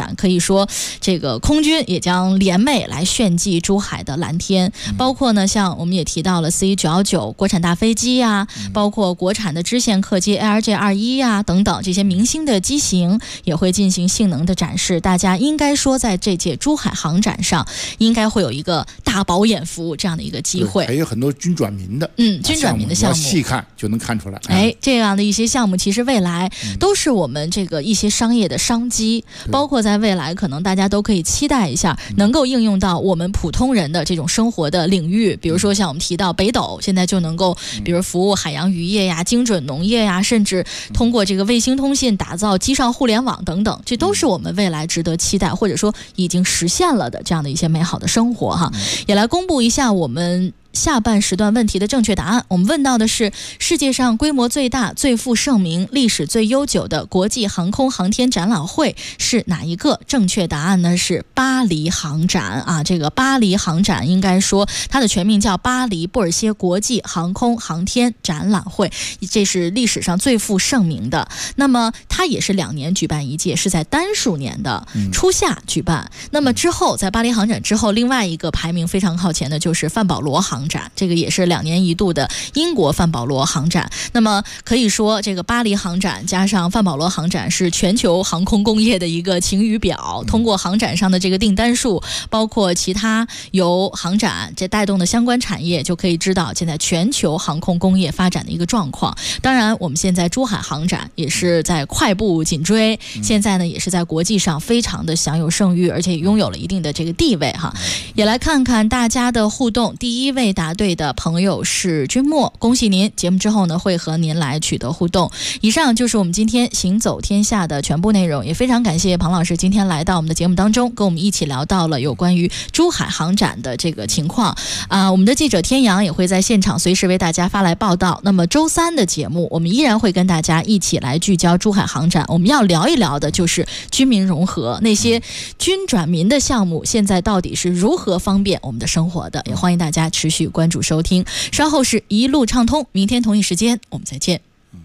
展，可以说这个空军也将联袂来炫技珠海的蓝天，包括呢像我们也提到了 C929 国产大飞机啊，包括国产的支线客机 ARJ21 啊等等这些明星的机型也会进行性能的展示。大家应该说在这届珠海航展上应该会有一个大饱眼福这样的一个机会， 还有很多军转民的军转民的项目， 细看就能看出来。 这样的一些项目其实未来都是我们这个一些商业的商机，包括在未来可能大家都可以期待一下能够应用到我们普通人的这种生活的领域。比如说像我们提到北斗现在就能够比如服务海洋渔业呀、精准农业呀，甚至通过这个卫星通信打造机上互联网等等，这都是我们未来值得期待或者说已经实现了的这样的一些美好的生活哈。也来公布一下我们下半时段问题的正确答案。我们问到的是世界上规模最大、最负盛名、历史最悠久的国际航空航天展览会是哪一个？正确答案呢是巴黎航展啊。这个巴黎航展应该说它的全名叫巴黎布尔歇国际航空航天展览会，这是历史上最负盛名的。那么它也是2年举办一届，是在单数年的初夏举办。那么之后在巴黎航展之后，另外一个排名非常靠前的就是范保罗航展，这个也是2年一度的英国范保罗航展。那么可以说这个巴黎航展加上范保罗航展是全球航空工业的一个晴雨表。通过航展上的这个订单数，包括其他由航展这带动的相关产业，就可以知道现在全球航空工业发展的一个状况。当然我们现在珠海航展也是在快步紧追，现在呢也是在国际上非常的享有盛誉，而且也拥有了一定的这个地位哈。也来看看大家的互动。第一位答对的朋友是君莫，恭喜您！节目之后呢会和您来取得互动。以上就是我们今天行走天下的全部内容，也非常感谢庞老师今天来到我们的节目当中，跟我们一起聊到了有关于珠海航展的这个情况我们的记者天阳也会在现场随时为大家发来报道。那么周3的节目我们依然会跟大家一起来聚焦珠海航展，我们要聊一聊的就是军民融合，那些军转民的项目现在到底是如何方便我们的生活的，也欢迎大家持续关注收听。稍后是一路畅通，明天同一时间我们再见。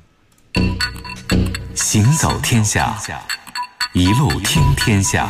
行走天下，一路听天下。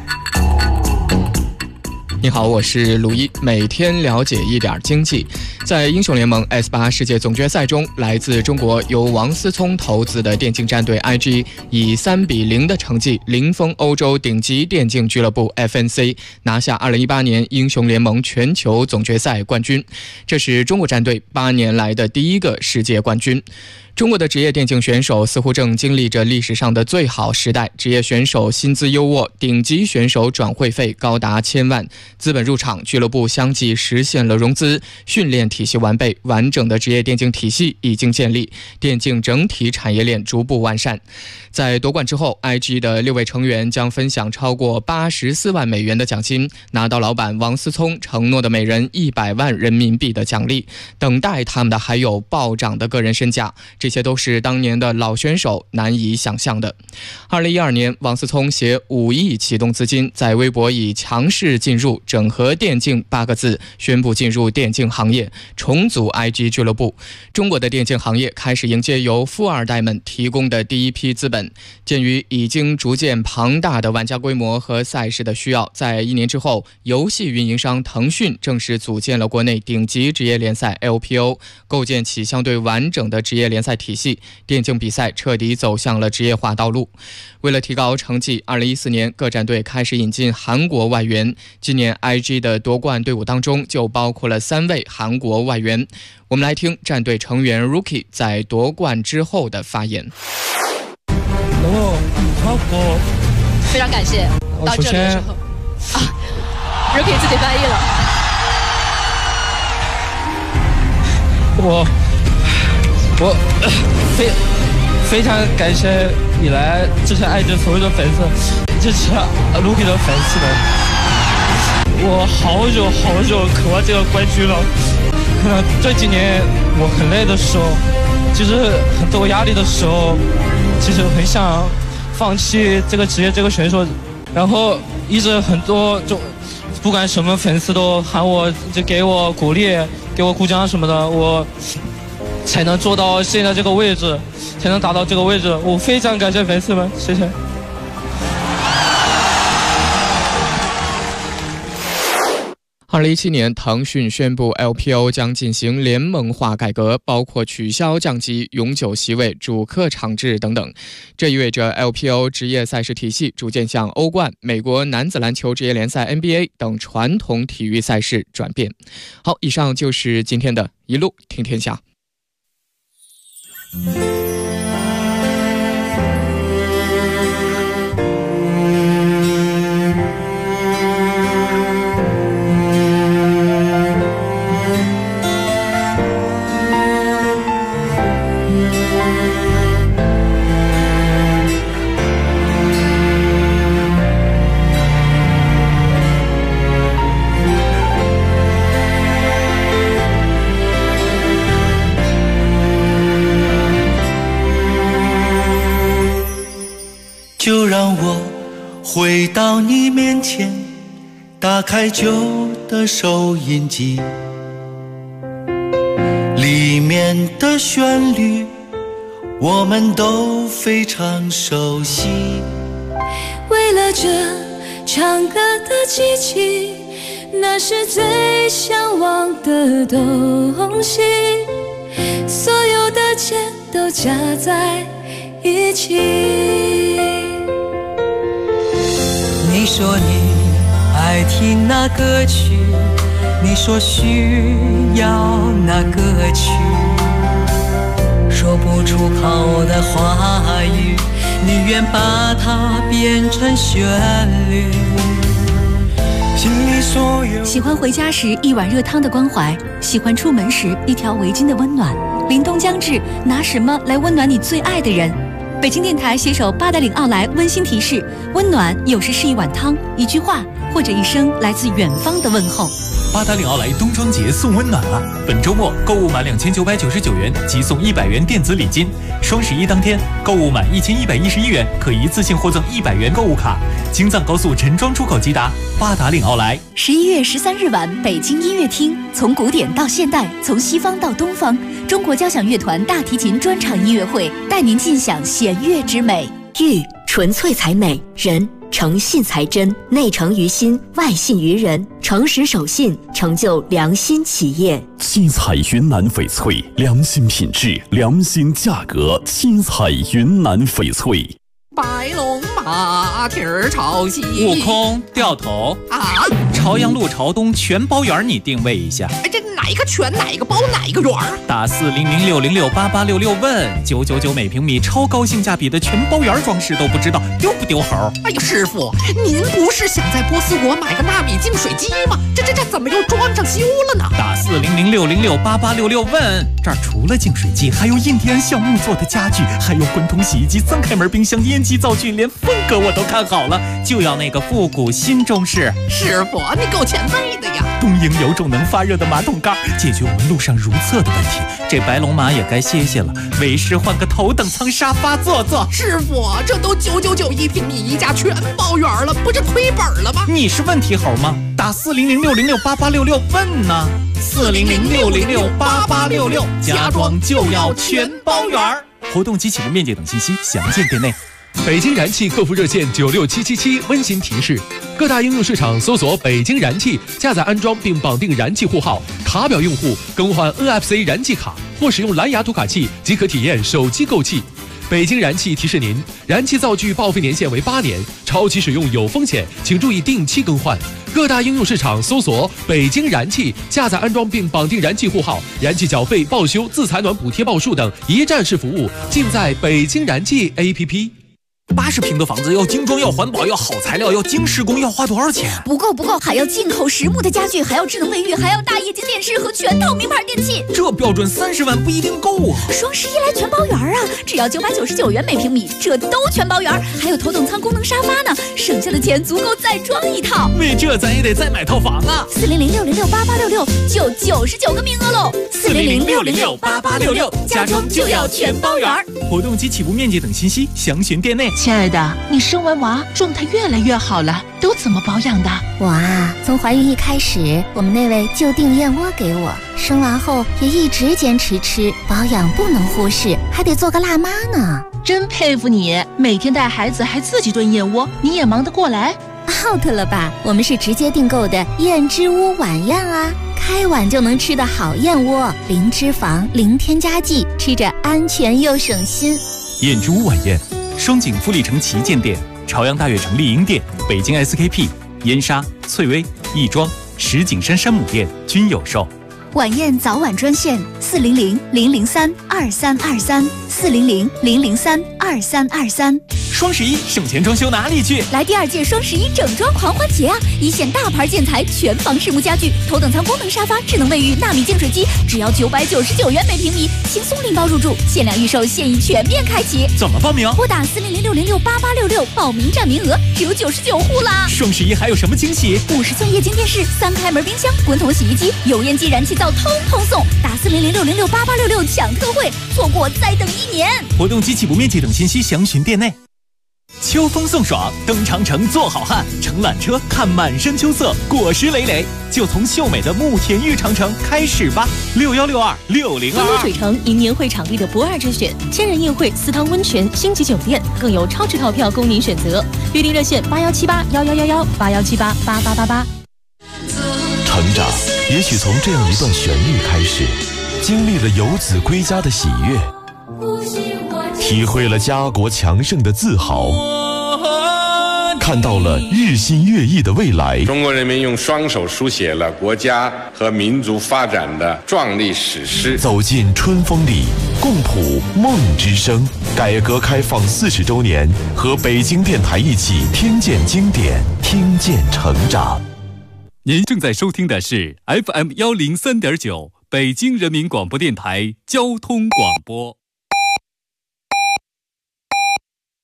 你好，我是鲁一，每天了解一点经济。在英雄联盟 S8 世界总决赛中，来自中国由王思聪投资的电竞战队 IG 以3-0的成绩零封欧洲顶级电竞俱乐部 FNC， 拿下2018年英雄联盟全球总决赛冠军。这是中国战队8年来的第一个世界冠军。中国的职业电竞选手似乎正经历着历史上的最好时代，职业选手薪资优渥，顶级选手转会费高达1000万，资本入场，俱乐部相继实现了融资，训练体系完备，完整的职业电竞体系已经建立，电竞整体产业链逐步完善。在夺冠之后 ，IG 的6位成员将分享超过84万美元的奖金，拿到老板王思聪承诺的每人100万人民币的奖励，等待他们的还有暴涨的个人身价。这些都是当年的老选手难以想象的。2012年，王思聪携5亿启动资金，在微博以强势进入整合电竞8个字宣布进入电竞行业，重组 IG 俱乐部。中国的电竞行业开始迎接由富二代们提供的第一批资本。鉴于已经逐渐庞大的玩家规模和赛事的需要，在1年之后，游戏运营商腾讯正式组建了国内顶级职业联赛 LPO， 构建起相对完整的职业联赛体系，电竞比赛彻底走向了职业化道路。为了提高成绩，2014年各战队开始引进韩国外援，今年 IG 的夺冠队伍当中就包括了3位韩国外援。我们来听战队成员 Rookie 在夺冠之后的发言。 非常感谢到这里的时候Rookie 自己翻译了。 我非常感谢你来支持爱的所有的粉丝，支持 Rookie 的粉丝们。我好久渴望这个冠军了。可能这几年我很累的时候，就是很多压力的时候，其实很想放弃这个职业这个选手，然后一直很多就不管什么粉丝都喊我，就给我鼓励，给我鼓掌什么的，我才能做到现在这个位置，才能达到这个位置。我非常感谢粉丝们，谢谢。 2017年，腾讯宣布 LPO 将进行联盟化改革，包括取消降级、永久席位、主客场制等等。这意味着 LPO 职业赛事体系逐渐向欧冠、美国男子篮球职业联赛 NBA 等传统体育赛事转变。好，以上就是今天的一路听天下。 就让我回到你面前，打开旧的收音机，里面的旋律我们都非常熟悉。 为了这唱歌的机器，那是最向往的东西，所有的钱都加在一起。你说你爱听那歌曲，你说需要那歌曲，说不出口的话语，你愿把它变成旋律。 喜欢回家时一碗热汤的关怀，喜欢出门时一条围巾的温暖。凛冬将至，拿什么来温暖你最爱的人？北京电台携手八达岭奥莱温馨提示：温暖有时是一碗汤、一句话，或者一声来自远方的问候。 八达岭奥莱冬装节送温暖了！本周末购物满2999元即送100元电子礼金。双11当天购物满1111元可一次性获赠100元购物卡。京藏高速陈庄出口即达，八达岭奥莱。 11月13日晚，北京音乐厅，从古典到现代，从西方到东方，中国交响乐团大提琴专场音乐会，带您尽享弦乐之美。 玉纯粹才美，人诚信才真，内诚于心，外信于人，诚实守信，成就良心企业。 七彩云南翡翠，良心品质，良心价格。七彩云南翡翠。 白龙马蹄儿朝西， 悟空掉头啊！ 朝阳路朝东全包圆，你定位一下。 哎，这哪一个全，哪一个包，哪一个圆？ 打4006068866问999每平米，超高性价比的全包圆装饰都不知道丢不丢猴？ 哎呀，师傅，您不是想在波斯国买个纳米净水机吗？这怎么又装上修了呢？ 打4006068866问，这儿除了净水机，还有印第安橡木做的家具，还有滚筒洗衣机、3开门冰箱、烟机灶具，连风格我都看好了，就要那个复古新中式。 师傅，你够前卫的呀！ 东营有种能发热的马桶盖，解决我们路上如厕的问题。这白龙马也该歇歇了，为师换个头等舱沙发坐坐。 师傅，这都999一平米，一家全包圆了，不是亏本了吗？ 你是问题猴吗？打4006068866问呢，4006068866，家装就要全包圆。活动及起步面积等信息详见店内。 北京燃气客服热线96777温馨提示：各大应用市场搜索北京燃气，下载安装并绑定燃气户号，卡表用户更换 NFC 燃气卡或使用蓝牙读卡器即可体验手机购气。北京燃气提示您，燃气灶具报废年限为8年，超期使用有风险，请注意定期更换。各大应用市场搜索北京燃气，下载安装并绑定燃气户号，燃气缴费、报修、自采暖补贴报数等一站式服务尽在北京燃气 APP。 80平的房子要精装，要环保，要好材料，要精施工，要花多少钱？ 不够，还要进口实木的家具，还要智能卫浴，还要大液晶电视和全套名牌电器。 这标准30万不一定够啊！ 双11来全包圆啊，只要999元每平米，这都全包圆，还有头等舱功能沙发呢，省下的钱足够再装一套。 为这咱也得再买套房啊 ！4006068866就99个名额喽 ！4006068866，家装就要全包圆。活动及起步面积等信息详询店内。 亲爱的，你生完娃状态越来越好了，都怎么保养的？ 我啊，从怀孕一开始，我们那位就订燕窝给我，生完后也一直坚持吃，保养不能忽视，还得做个辣妈呢。 真佩服你，每天带孩子还自己炖燕窝，你也忙得过来？ out 了吧？我们是直接订购的燕之屋晚宴啊，开碗就能吃的好燕窝，零脂肪，零添加剂，吃着安全又省心。 燕之屋晚宴，双井富力城旗舰店、朝阳大悦城丽婴店、北京 SKP、燕莎、翠微、亦庄、石景山山姆店均有售。 晚宴早晚专线400-003-2323，400-003-2323。 双11省钱装修哪里去？ 来第2届双11整装狂欢节啊！一线大牌建材、全房实木家具、头等舱功能沙发、智能卫浴、纳米净水机，只要999元每平米，轻松拎包入住，限量预售，现已全面开启。 怎么报名？ 拨打400-606-8866，报名占名额只有99户啦！ 双11还有什么惊喜 ？50寸液晶电视、3开门冰箱、滚筒洗衣机、油烟机、燃气灶通通送！打400-606-8866抢特惠，错过再等1年。 活动及起步面积等信息详询店内。秋风送爽，登长城做好汉，乘缆车看满山秋色，果实累累，就从秀美的慕田峪长城开始吧。61626022。 中国水城迎年会场地的不二之选，千人宴会、私汤温泉、星级酒店，更有超值套票供您选择。预订热线81781111，8178888888。 成长也许从这样一段旋律开始，经历了游子归家的喜悦，体会了家国强盛的自豪，看到了日新月异的未来。 中国人民用双手书写了国家和民族发展的壮丽史诗。 走进春风里，共谱梦之声。改革开放40周年，和北京电台一起听见经典，听见成长。 您正在收听的是 FM103.9北京人民广播电台交通广播。